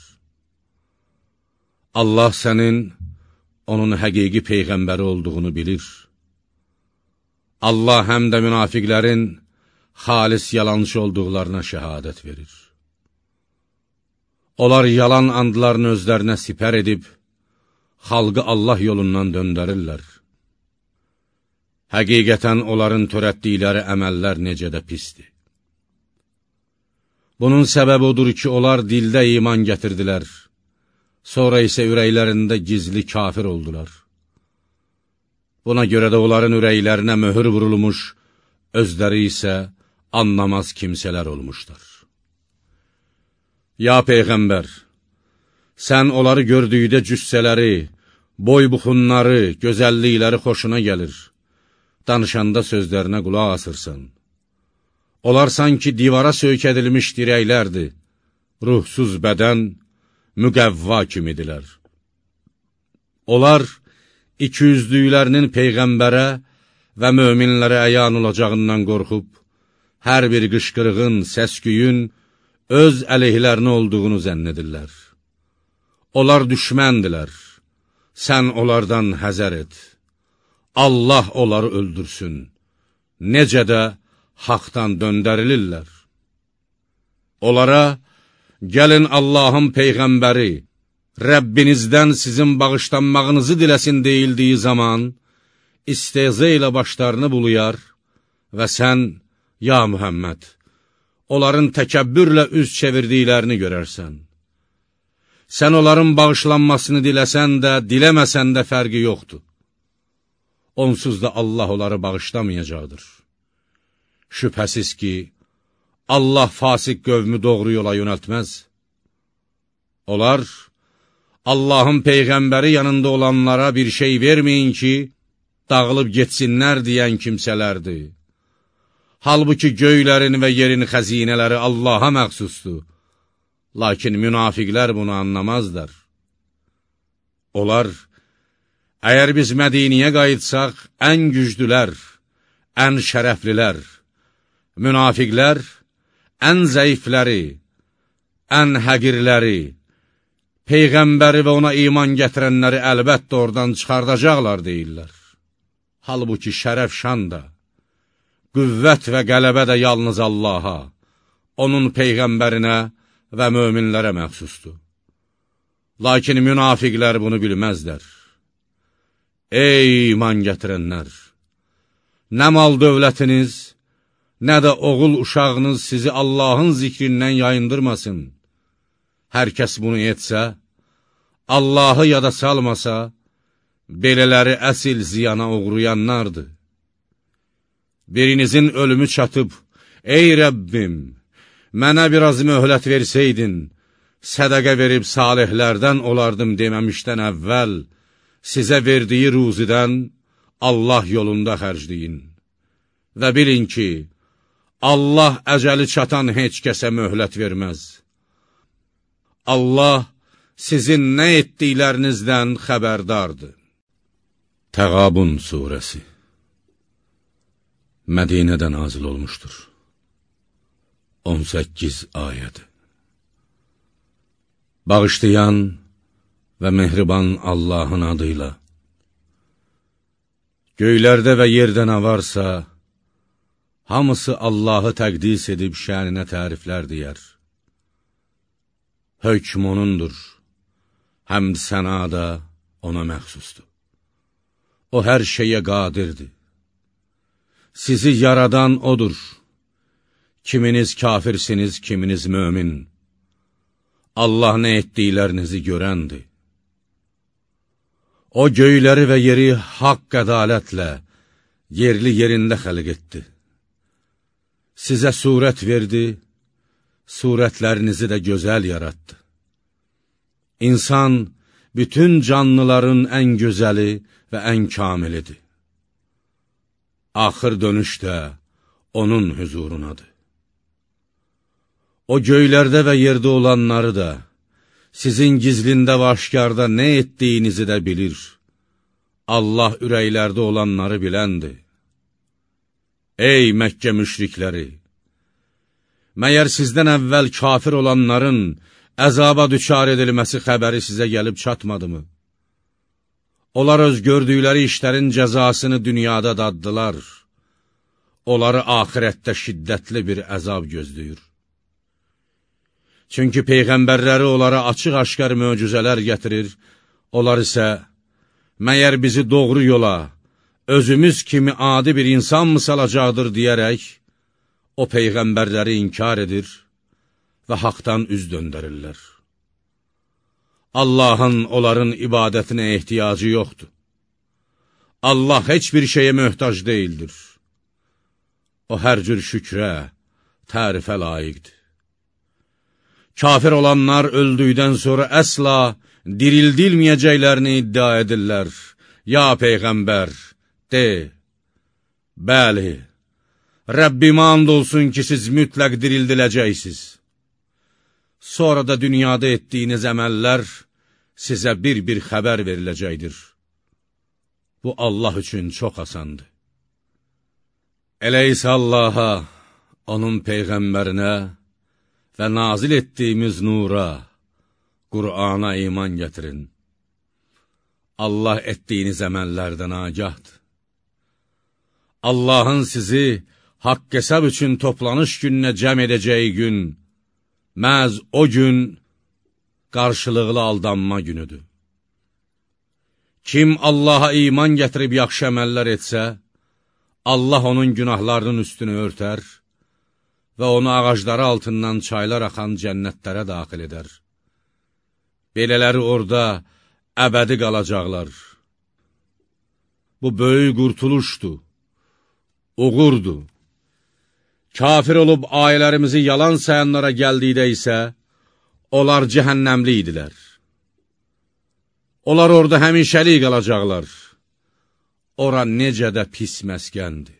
Allah sənin onun həqiqi Peyğəmbəri olduğunu bilir. Allah həm də münafiqlərin xalis yalançı olduqlarına şəhadət verir. Onlar yalan andlarını özlərinə sipər edib, xalqı Allah yolundan döndərirlər. Həqiqətən onların törətdikləri əməllər necə də pisdir. Bunun səbəbi odur ki, onlar dildə iman gətirdilər, sonra isə ürəklərində gizli kafir oldular. Buna görə də onların ürəklərinə möhür vurulmuş, özləri isə anlamaz kimsələr olmuşlar. Ya Peyğəmbər, sən onları gördükdə cüssələri, boy-buxunları, gözəllikləri xoşuna gəlir, danışanda sözlərinə qulaq asırsan. Onlar sanki divara söykə edilmiş dirəklərdir, ruhsuz bədən, müqəvva kimidilər. Onlar, ikiyüzlüklərinin Peyğəmbərə və möminlərə əyan olacağından qorxub, hər bir qışqırığın, səsküyün öz əleyhlərinə olduğunu zənn edirlər. Onlar düşməndilər, sən onlardan həzər et. Allah onları öldürsün, necə də haqdan döndərilirlər. Onlara, gəlin Allahın Peyğəmbəri, Rəbbinizdən sizin bağışlanmağınızı diləsin deyildiyi zaman, istehza ilə başlarını buluyar və sən, ya Muhammed, onların təkəbbürlə üz çevirdiklərini görərsən. Sən onların bağışlanmasını diləsən də, diləməsən də fərqi yoxdur. Onsuz da Allah onları bağışlamayacaqdır. Şübhəsiz ki, Allah fasik qövmü doğru yola yönəltməz. Onlar, Allahın Peyğəmbəri yanında olanlara bir şey verməyin ki, dağılıb getsinlər deyən kimsələrdir. Halbuki göylərin və yerin xəzinələri Allaha məxsusdur. Lakin münafiqlər bunu anlamazlar. Onlar, əgər biz Mədiniyə qayıtsaq, ən güclülər, ən şərəflilər, münafiqlər, ən zəifləri, ən həqirləri, Peyğəmbəri və ona iman gətirənləri əlbəttə oradan çıxardacaqlar deyirlər. Halbuki şərəf şan da, qüvvət və qələbə də yalnız Allaha, onun Peyğəmbərinə və möminlərə məxsusdur. Lakin münafiqlər bunu bilməzlər. Ey iman gətirənlər! Nə mal dövlətiniz, nə də oğul uşağınız sizi Allahın zikrindən yayındırmasın. Hər kəs bunu etsə, Allahı yada salmasa, belələri əsil ziyana uğrayanlardır. Birinizin ölümü çatıb, ey Rəbbim, mənə biraz möhlət versəydin, sədəqə verib salihlərdən olardım deməmişdən əvvəl, sizə verdiyi ruzidən Allah yolunda xərcləyin. Və bilin ki, Allah əcəli çatan heç kəsə möhlət verməz. Allah sizin nə etdiklərinizdən xəbərdardır. Təğabun surəsi Mədinədə nazil olmuşdur. on səkkiz ayəd. Bağışlayan və mehriban Allahın adıyla. Göylərdə və yerdə nə varsa, hamısı Allahı təqdis edib şəninə təriflər deyər. Hökm onundur, həmd səna da ona məxsusdur. O hər şeyə qadirdir. Sizi yaradan odur. Kiminiz kafirsiniz, kiminiz mömin. Allah nə etdiklərinizi görəndir. O göyləri və yeri haqq ədalətlə, yerli yerində xəlq etdi. Sizə surət verdi, surətlərinizi də gözəl yaratdı. İnsan, bütün canlıların ən gözəli və ən kamilidir. Axır dönüş də onun hüzurunadır. O göylərdə və yerdə olanları da, sizin gizlində və aşkarda nə etdiyinizi də bilir. Allah ürəklərdə olanları biləndir. Ey Məkkə müşrikləri! Məyər sizdən əvvəl kafir olanların əzaba düçar edilməsi xəbəri sizə gəlib çatmadımı? Onlar öz gördükləri işlərin cəzasını dünyada daddılar. Onları axirətdə şiddətli bir əzab gözləyir. Çünki Peyğəmbərləri onlara açıq-aşkar möcüzələr gətirir, onlar isə, məyər bizi doğru yola, özümüz kimi adi bir insan mı salacaqdır deyərək, o Peyğəmbərləri inkar edir və haqdan üz döndərirlər. Allahın onların ibadətinə ehtiyacı yoxdur. Allah heç bir şeyə möhtac deyildir. O hər cür şükrə, tərifə layiqdir. Kafir olanlar öldükdən sonra əsla dirildilməyəcəklərini iddia edirlər. Ya Peyğəmbər, de, bəli, Rəbbimə and olsun ki, siz mütləq dirildiləcəksiniz. Sonra da dünyada etdiyiniz əməllər sizə bir-bir xəbər veriləcəkdir. Bu, Allah üçün çox asandır. Elə isə Allaha, onun Peyğəmbərinə və nazil etdiyimiz nura, Qur'ana iman gətirin. Allah etdiyiniz əməllərdən agahdır. Allahın sizi haqq hesab üçün toplanış gününə cəm edəcəyi gün, məhz o gün qarşılıqlı aldanma günüdür. Kim Allaha iman gətirib yaxşı əməllər etsə, Allah onun günahlarının üstünü örtər və onu ağacları altından çaylar axan cənnətlərə daxil edər. Belələri orada əbədi qalacaqlar. Bu böyük qurtuluşdur, uğurdur. Kafir olub ayələrimizi yalan sayanlara gəldikdə isə, onlar cəhənnəmli idilər. Onlar orada həmişəlik qalacaqlar. Ora necə də pis məskəndir.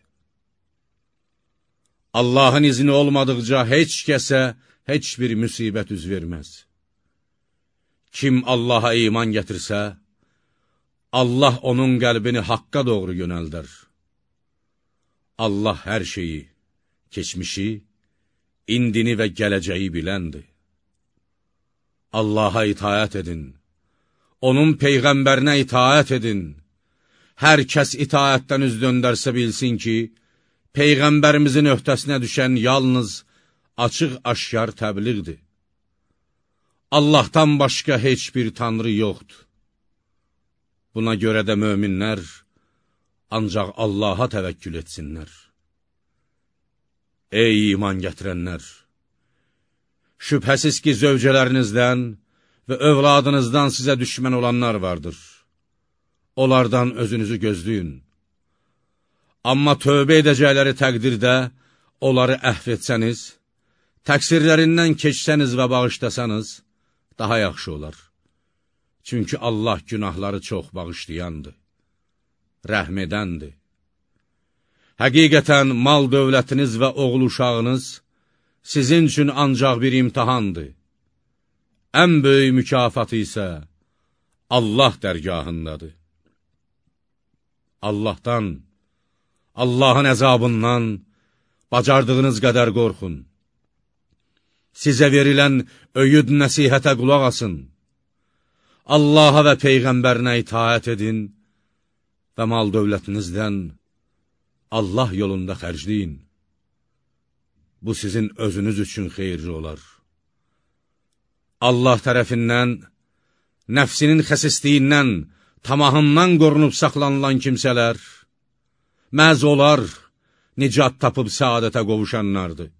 Allahın izni olmadıqca heç kəsə heç bir müsibət üz verməz. Kim Allaha iman gətirsə, Allah onun qəlbini haqqa doğru yönəldər. Allah hər şeyi, keçmişi, indini və gələcəyi biləndir. Allaha itaət edin, onun Peyğəmbərinə itaət edin. Hər kəs itaətdən üz döndərsə bilsin ki, Peyğəmbərimizin öhdəsinə düşən yalnız açıq-aşkar təbliğdir. Allahdan başqa heç bir tanrı yoxdur. Buna görə də möminlər ancaq Allaha təvəkkül etsinlər. Ey iman gətirənlər! Şübhəsiz ki, zövcələrinizdən və övladınızdan sizə düşmən olanlar vardır. Onlardan özünüzü gözləyin. Amma tövbə edəcəkləri təqdirdə onları əhv etsəniz, təqsirlərindən keçsəniz və bağışlasanız, daha yaxşı olar. Çünki Allah günahları çox bağışlayandır, rəhm edəndir. Həqiqətən mal dövlətiniz və oğul uşağınız sizin üçün ancaq bir imtihandır. Ən böyük mükafatı isə Allah dərgahındadır. Allahdan, Allahın əzabından bacardığınız qədər qorxun. Sizə verilən öyüd nəsihətə qulaq asın. Allaha və Peyğəmbərinə itaət edin və mal dövlətinizdən Allah yolunda xərcləyin. Bu sizin özünüz üçün xeyirli olar. Allah tərəfindən, nəfsinin xəsisliyindən, tamahından qorunub saxlanılan kimsələr, məhz olar, nicat tapıb səadətə qovuşanlardır.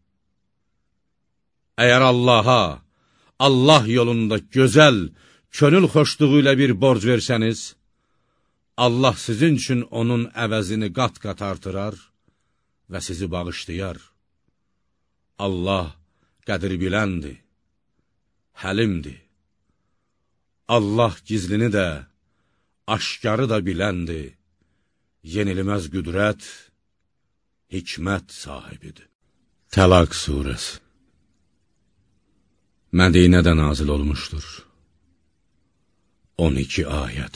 Əgər Allaha, Allah yolunda gözəl, könül xoşluğu ilə bir borc versəniz, Allah sizin üçün onun əvəzini qat-qat artırar və sizi bağışlayar. Allah qədir biləndir, həlimdir. Allah gizlini də, aşkarı da biləndir, yenilməz qüdrət, hikmət sahibidir. Təlaq surəsi Mədinədə nazil olmuşdur. on iki ayəd.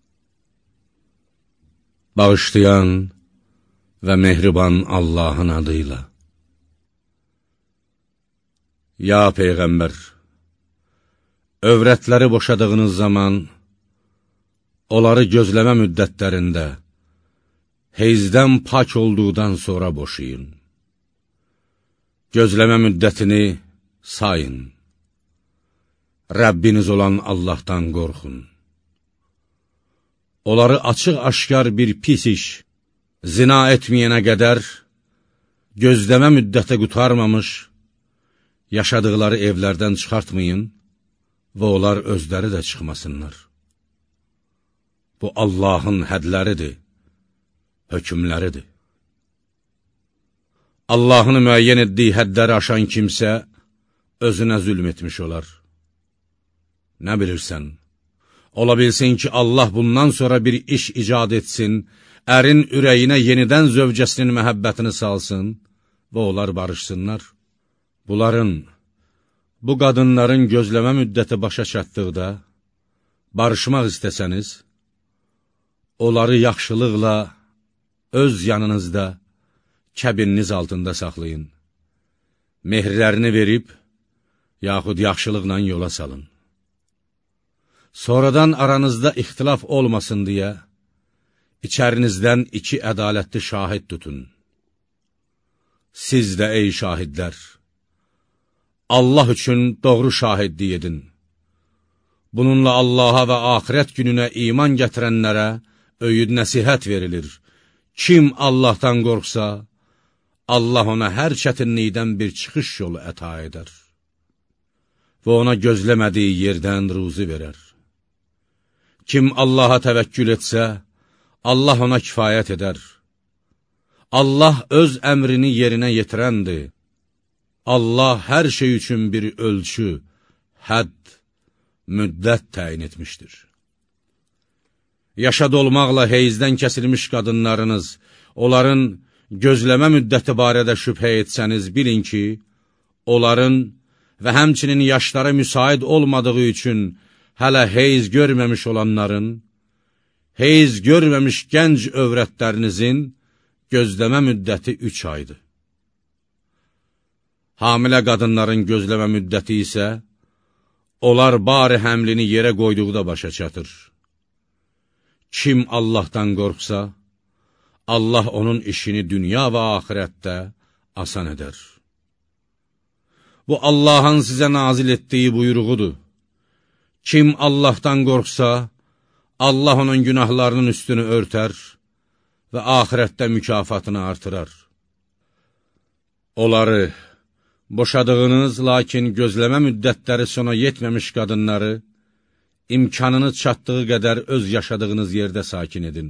Bağışlayan və mehriban Allahın adıyla. Ya Peyğəmbər, övrətləri boşadığınız zaman, onları gözləmə müddətlərində, heyzdən pak olduqdan sonra boşayın. Gözləmə müddətini sayın. Rəbbiniz olan Allahdan qorxun. Onları açıq-aşkar bir pis iş, zina etməyənə qədər, gözləmə müddəti qutarmamış, yaşadıqları evlərdən çıxartmayın və onlar özləri də çıxmasınlar. Bu Allahın hədləridir, hökmləridir. Allahın müəyyən etdiyi həddləri aşan kimsə, özünə zülm etmiş olar. Nə bilirsən? Ola bilsin ki, Allah bundan sonra bir iş icad etsin, ərin ürəyinə yenidən zövcəsinin məhəbbətini salsın və onlar barışsınlar. Bunların, bu qadınların gözləmə müddəti başa çatdıqda, barışmaq istəsəniz, onları yaxşılıqla öz yanınızda, kəbininiz altında saxlayın. Mehirlərini verib, yaxud yaxşılıqla yola salın. Sonradan aranızda ixtilaf olmasın deyə, içərinizdən iki ədalətli şahid tutun. Siz də ey şahidlər, Allah üçün doğru şahidlik edin. Bununla Allaha və axirət gününə iman gətirənlərə öyüd nəsihət verilir. Kim Allahdan qorxsa, Allah ona hər çətinlikdən bir çıxış yolu əta edər və ona gözləmədiyi yerdən ruzi verər. Kim Allaha təvəkkül etsə, Allah ona kifayət edər. Allah öz əmrini yerinə yetirəndir. Allah hər şey üçün bir ölçü, hədd, müddət təyin etmişdir. yaşad olmaqla heyzdən kəsilmiş qadınlarınız, onların gözləmə müddəti barədə şübhə etsəniz, bilin ki, onların və həmçinin yaşları müsait olmadığı üçün hələ heyz görməmiş olanların, heyz görməmiş gənc övrətlərinizin gözləmə müddəti üç aydır. Hamilə qadınların gözləmə müddəti isə, onlar bari həmlini yerə qoyduqda başa çatır. Kim Allahdan qorxsa, Allah onun işini dünya və axirətdə asan edər. Bu, Allahın sizə nazil etdiyi buyruğudur. Kim Allahdan qorxsa, Allah onun günahlarının üstünü örtər və axirətdə mükafatını artırar. Onları, boşadığınız, lakin gözləmə müddətləri sona yetməmiş qadınları, imkanınız çatdığı qədər öz yaşadığınız yerdə sakin edin.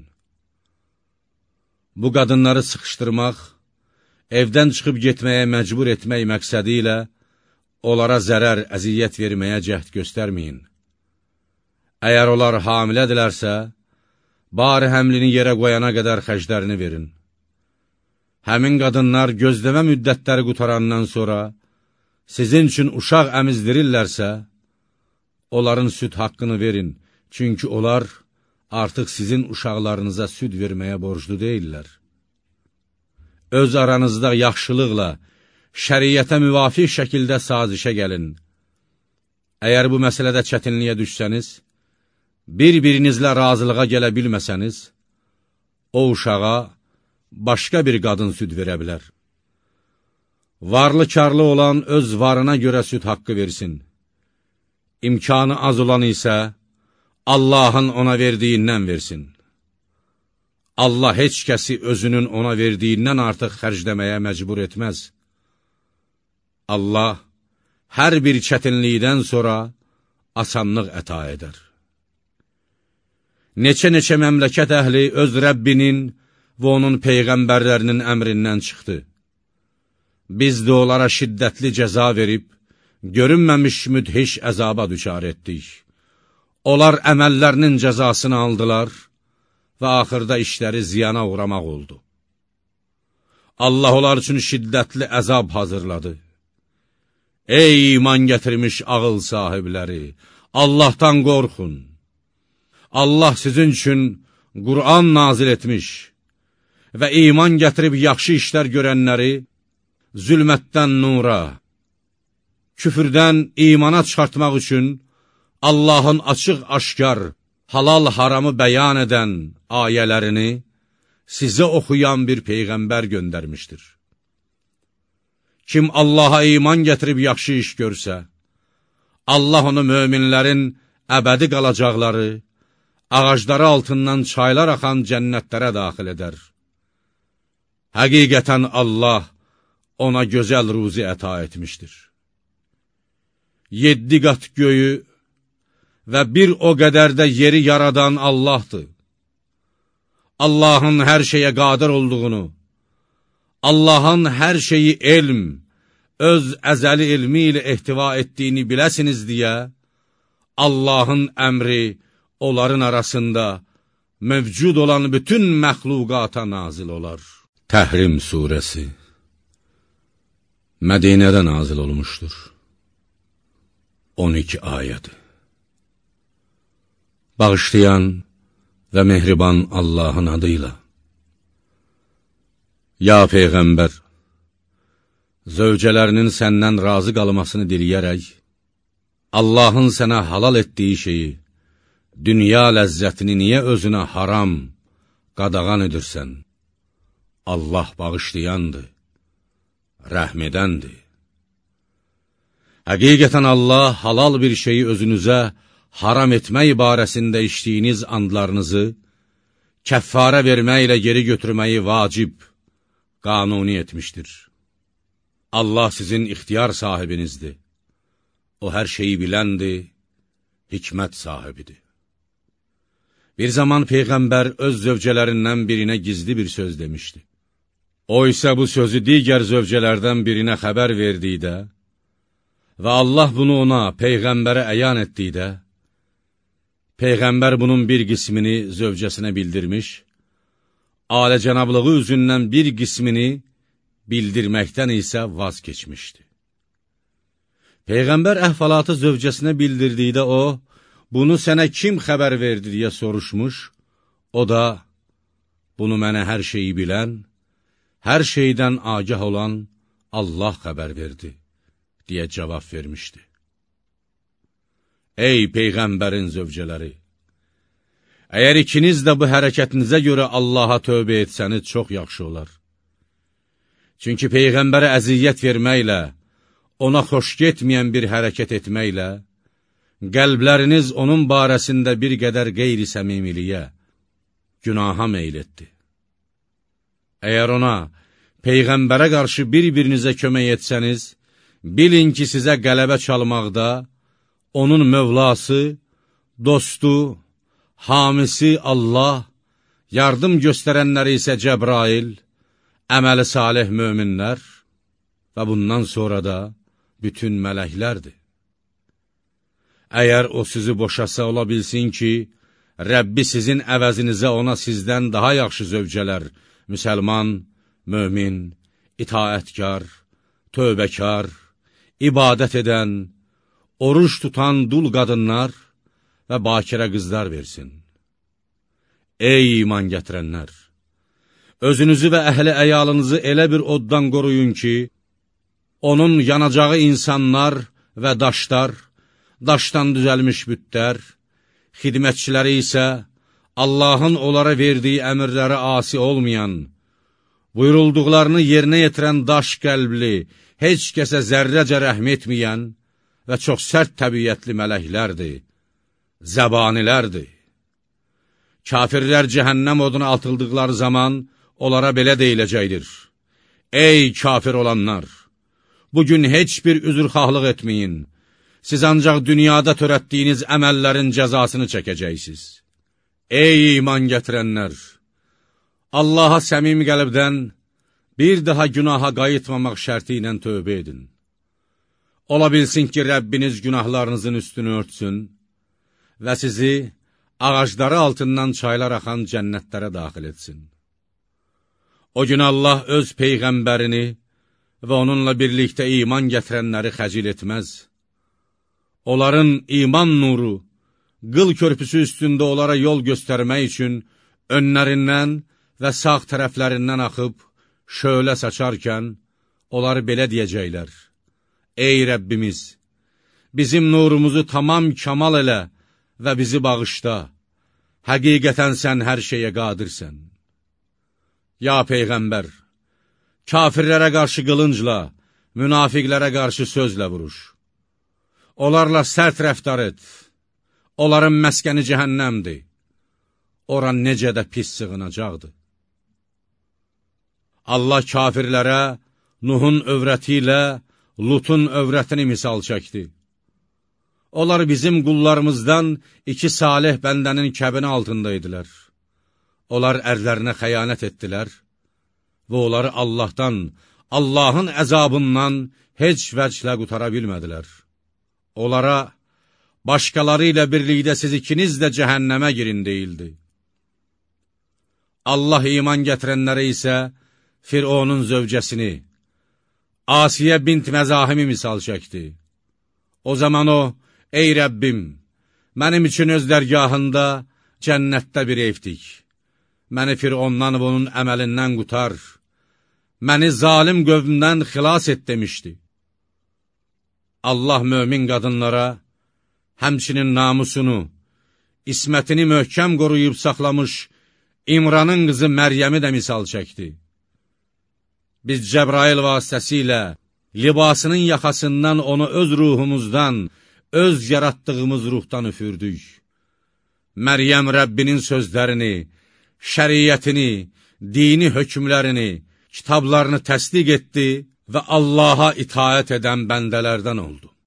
Bu qadınları sıxışdırmaq, evdən çıxıb getməyə məcbur etmək məqsədi ilə onlara zərər, əziyyət verməyə cəhd göstərməyin. Əgər onlar hamilədirlərsə, bari həmlini yerə qoyana qədər xərclərini verin. Həmin qadınlar gözləmə müddətləri qutarandan sonra sizin üçün uşaq əmizdirirlərsə, onların süd haqqını verin, çünki onlar artıq sizin uşaqlarınıza süd verməyə borclu deyirlər. Öz aranızda yaxşılıqla, şəriyyətə müvafiq şəkildə sazişə gəlin. Əgər bu məsələdə çətinliyə düşsəniz, bir-birinizlə razılığa gələ bilməsəniz, o uşağa başqa bir qadın süd verə bilər. Varlı-karlı olan öz varına görə süd haqqı versin. İmkanı az olan isə Allahın ona verdiyindən versin. Allah heç kəsi özünün ona verdiyindən artıq xərcləməyə məcbur etməz. Allah hər bir çətinlikdən sonra asanlıq əta edər. Neçə-neçə məmləkət əhli öz Rəbbinin və onun peyğəmbərlərinin əmrindən çıxdı. Biz də onlara şiddətli cəza verib, görünməmiş müdhiş əzaba düçar etdik. Onlar əməllərinin cəzasını aldılar və axırda işləri ziyana uğramaq oldu. Allah onlar üçün şiddətli əzab hazırladı. Ey iman gətirmiş ağıl sahibləri, Allahdan qorxun. Allah sizin üçün Qur'an nazil etmiş və iman gətirib yaxşı işlər görənləri zülmətdən nura, küfürdən imana çıxartmaq üçün Allahın açıq-aşkar, halal-haramı bəyan edən ayələrini sizə oxuyan bir peyğəmbər göndərmişdir. Kim Allaha iman gətirib yaxşı iş görsə, Allah onu möminlərin əbədi qalacaqları, ağacları altından çaylar axan cənnətlərə daxil edər. Həqiqətən Allah ona gözəl ruzi əta etmişdir. Yeddi qat göyü və bir o qədər də yeri yaradan Allahdır. Allahın hər şeyə qadir olduğunu, Allahın hər şeyi elm, öz əzəli ilmi ilə ehtiva etdiyini biləsiniz deyə, Allahın əmri onların arasında mövcud olan bütün məxluqata nazil olar. Təhrim surəsi Mədinədə nazil olmuşdur. on iki ayədir. Bağışlayan və mehriban Allahın adıyla. Ya Peyğəmbər, zövcələrinin səndən razı qalmasını diliyərək, Allahın sənə halal etdiyi şeyi, dünya ləzzətini niyə özünə haram, qadağan edirsən? Allah bağışlayandır, rəhm edəndir. Həqiqətən Allah halal bir şeyi özünüzə haram etmək barəsində işlədiyiniz andlarınızı kəffara verməklə geri götürməyi vacib, qanuni etmişdir. Allah sizin ixtiyar sahibinizdir. O hər şeyi biləndir, hikmət sahibidir. Bir zaman Peyğəmbər öz zövcələrindən birinə gizli bir söz demişdi. O isə bu sözü digər zövcələrdən birinə xəbər verdikdə və Allah bunu ona, Peyğəmbərə əyan etdikdə, Peyğəmbər bunun bir qismini zövcəsinə bildirmiş, alicənablığı üzündən bir qismini bildirməkdən isə vaz keçmişdi. Peyğəmbər əhvalatı zövcəsinə bildirdikdə o, bunu sənə kim xəbər verdi deyə soruşmuş, o da, bunu mənə hər şeyi bilən, hər şeydən agah olan Allah xəbər verdi, deyə cavab vermişdi. Ey Peyğəmbərin zövcələri! Əgər ikiniz də bu hərəkətinizə görə Allaha tövbə etsəniz, çox yaxşı olar. Çünki Peyğəmbərə əziyyət verməklə, ona xoş getməyən bir hərəkət etməklə, qəlbləriniz onun barəsində bir qədər qeyri-səmimiliyə, günaha meyl etdi. Əgər ona, Peyğəmbərə qarşı bir-birinizə kömək etsəniz, bilin ki, sizə qələbə çalmaqda, onun mövlası, dostu, hamisi Allah, yardım göstərənləri isə Cəbrail, əməli salih möminlər və bundan sonra da bütün mələklərdir. Əgər o sizi boşasa ola bilsin ki, Rəbbi sizin əvəzinizə ona sizdən daha yaxşı zövcələr, müsəlman, mömin, itaətkar, tövbəkar, ibadət edən, oruç tutan dul qadınlar və bakirə qızlar versin. Ey iman gətirənlər! Özünüzü və əhli əyalınızı elə bir oddan qoruyun ki, onun yanacağı insanlar və daşlar, daşdan düzəlmiş bütlər, xidmətçiləri isə Allahın onlara verdiyi əmrlərə asi olmayan, buyurulduqlarını yerinə yetirən daş qəlbli, heç kəsə zərrəcə rəhm etməyən və çox sərt təbiyyətli mələklərdir, zəbanilərdir. Kafirlər cəhənnəm oduna atıldıqları zaman onlara belə deyiləcəkdir. Ey kafir olanlar! Bugün heç bir üzrxahlıq etməyin. Siz ancaq dünyada törətdiyiniz əməllərin cəzasını çəkəcəksiniz. Ey iman gətirənlər! Allaha səmimi qəlbdən bir daha günaha qayıtmamaq şərti ilə tövbə edin. Ola bilsin ki, Rəbbiniz günahlarınızın üstünü örtsün və sizi ağacları altından çaylar axan cənnətlərə daxil etsin. O gün Allah öz Peyğəmbərini və onunla birlikdə iman gətirənləri xəcil etməz. Onların iman nuru, qıl körpüsü üstündə onlara yol göstərmək üçün önlərindən və sağ tərəflərindən axıb, şölə saçarkən, onları belə deyəcəklər. Ey Rəbbimiz, bizim nurumuzu tamam kamal elə və bizi bağışla, həqiqətən sən hər şeyə qadirsən. Ya Peyğəmbər, kafirlərə qarşı qılıncla, münafiqlərə qarşı sözlə vuruş. Onlarla sərt rəftar et, onların məskəni cəhənnəmdir, ora necə də pis sığınacaqdır. Allah kafirlərə Nuhun övrəti ilə Lutun övrətini misal çəkdi. Onlar bizim qullarımızdan iki salih bəndənin kəbini altındaydılar. Onlar ərlərinə xəyanət etdilər və onları Allahdan, Allahın əzabından heç vəclə qutara bilmədilər. Onlara, başqaları ilə birlikdə siz ikiniz də cəhənnəmə girin deyildi. Allah iman gətirənlərə isə Fironun zövcəsini, Asiyə bint Məzahimi misal çəkdi. O zaman o, ey Rəbbim, mənim üçün öz dərgahında cənnətdə bir evdik. Məni Firondan və onun əməlindən qutar, məni zalim qövmdən xilas et demişdi. Allah mömin qadınlara, həmçinin namusunu, ismətini möhkəm qoruyub saxlamış İmranın qızı Məryəmi də misal çəkdi. Biz Cəbrail vasitəsilə libasının yaxasından onu öz ruhumuzdan, öz yaratdığımız ruhdan üfürdük. Məryəm Rəbbinin sözlərini, şəriyyətini, dini hökmlərini, kitablarını təsdiq etdi və Allaha itaət edən bəndələrdən oldu.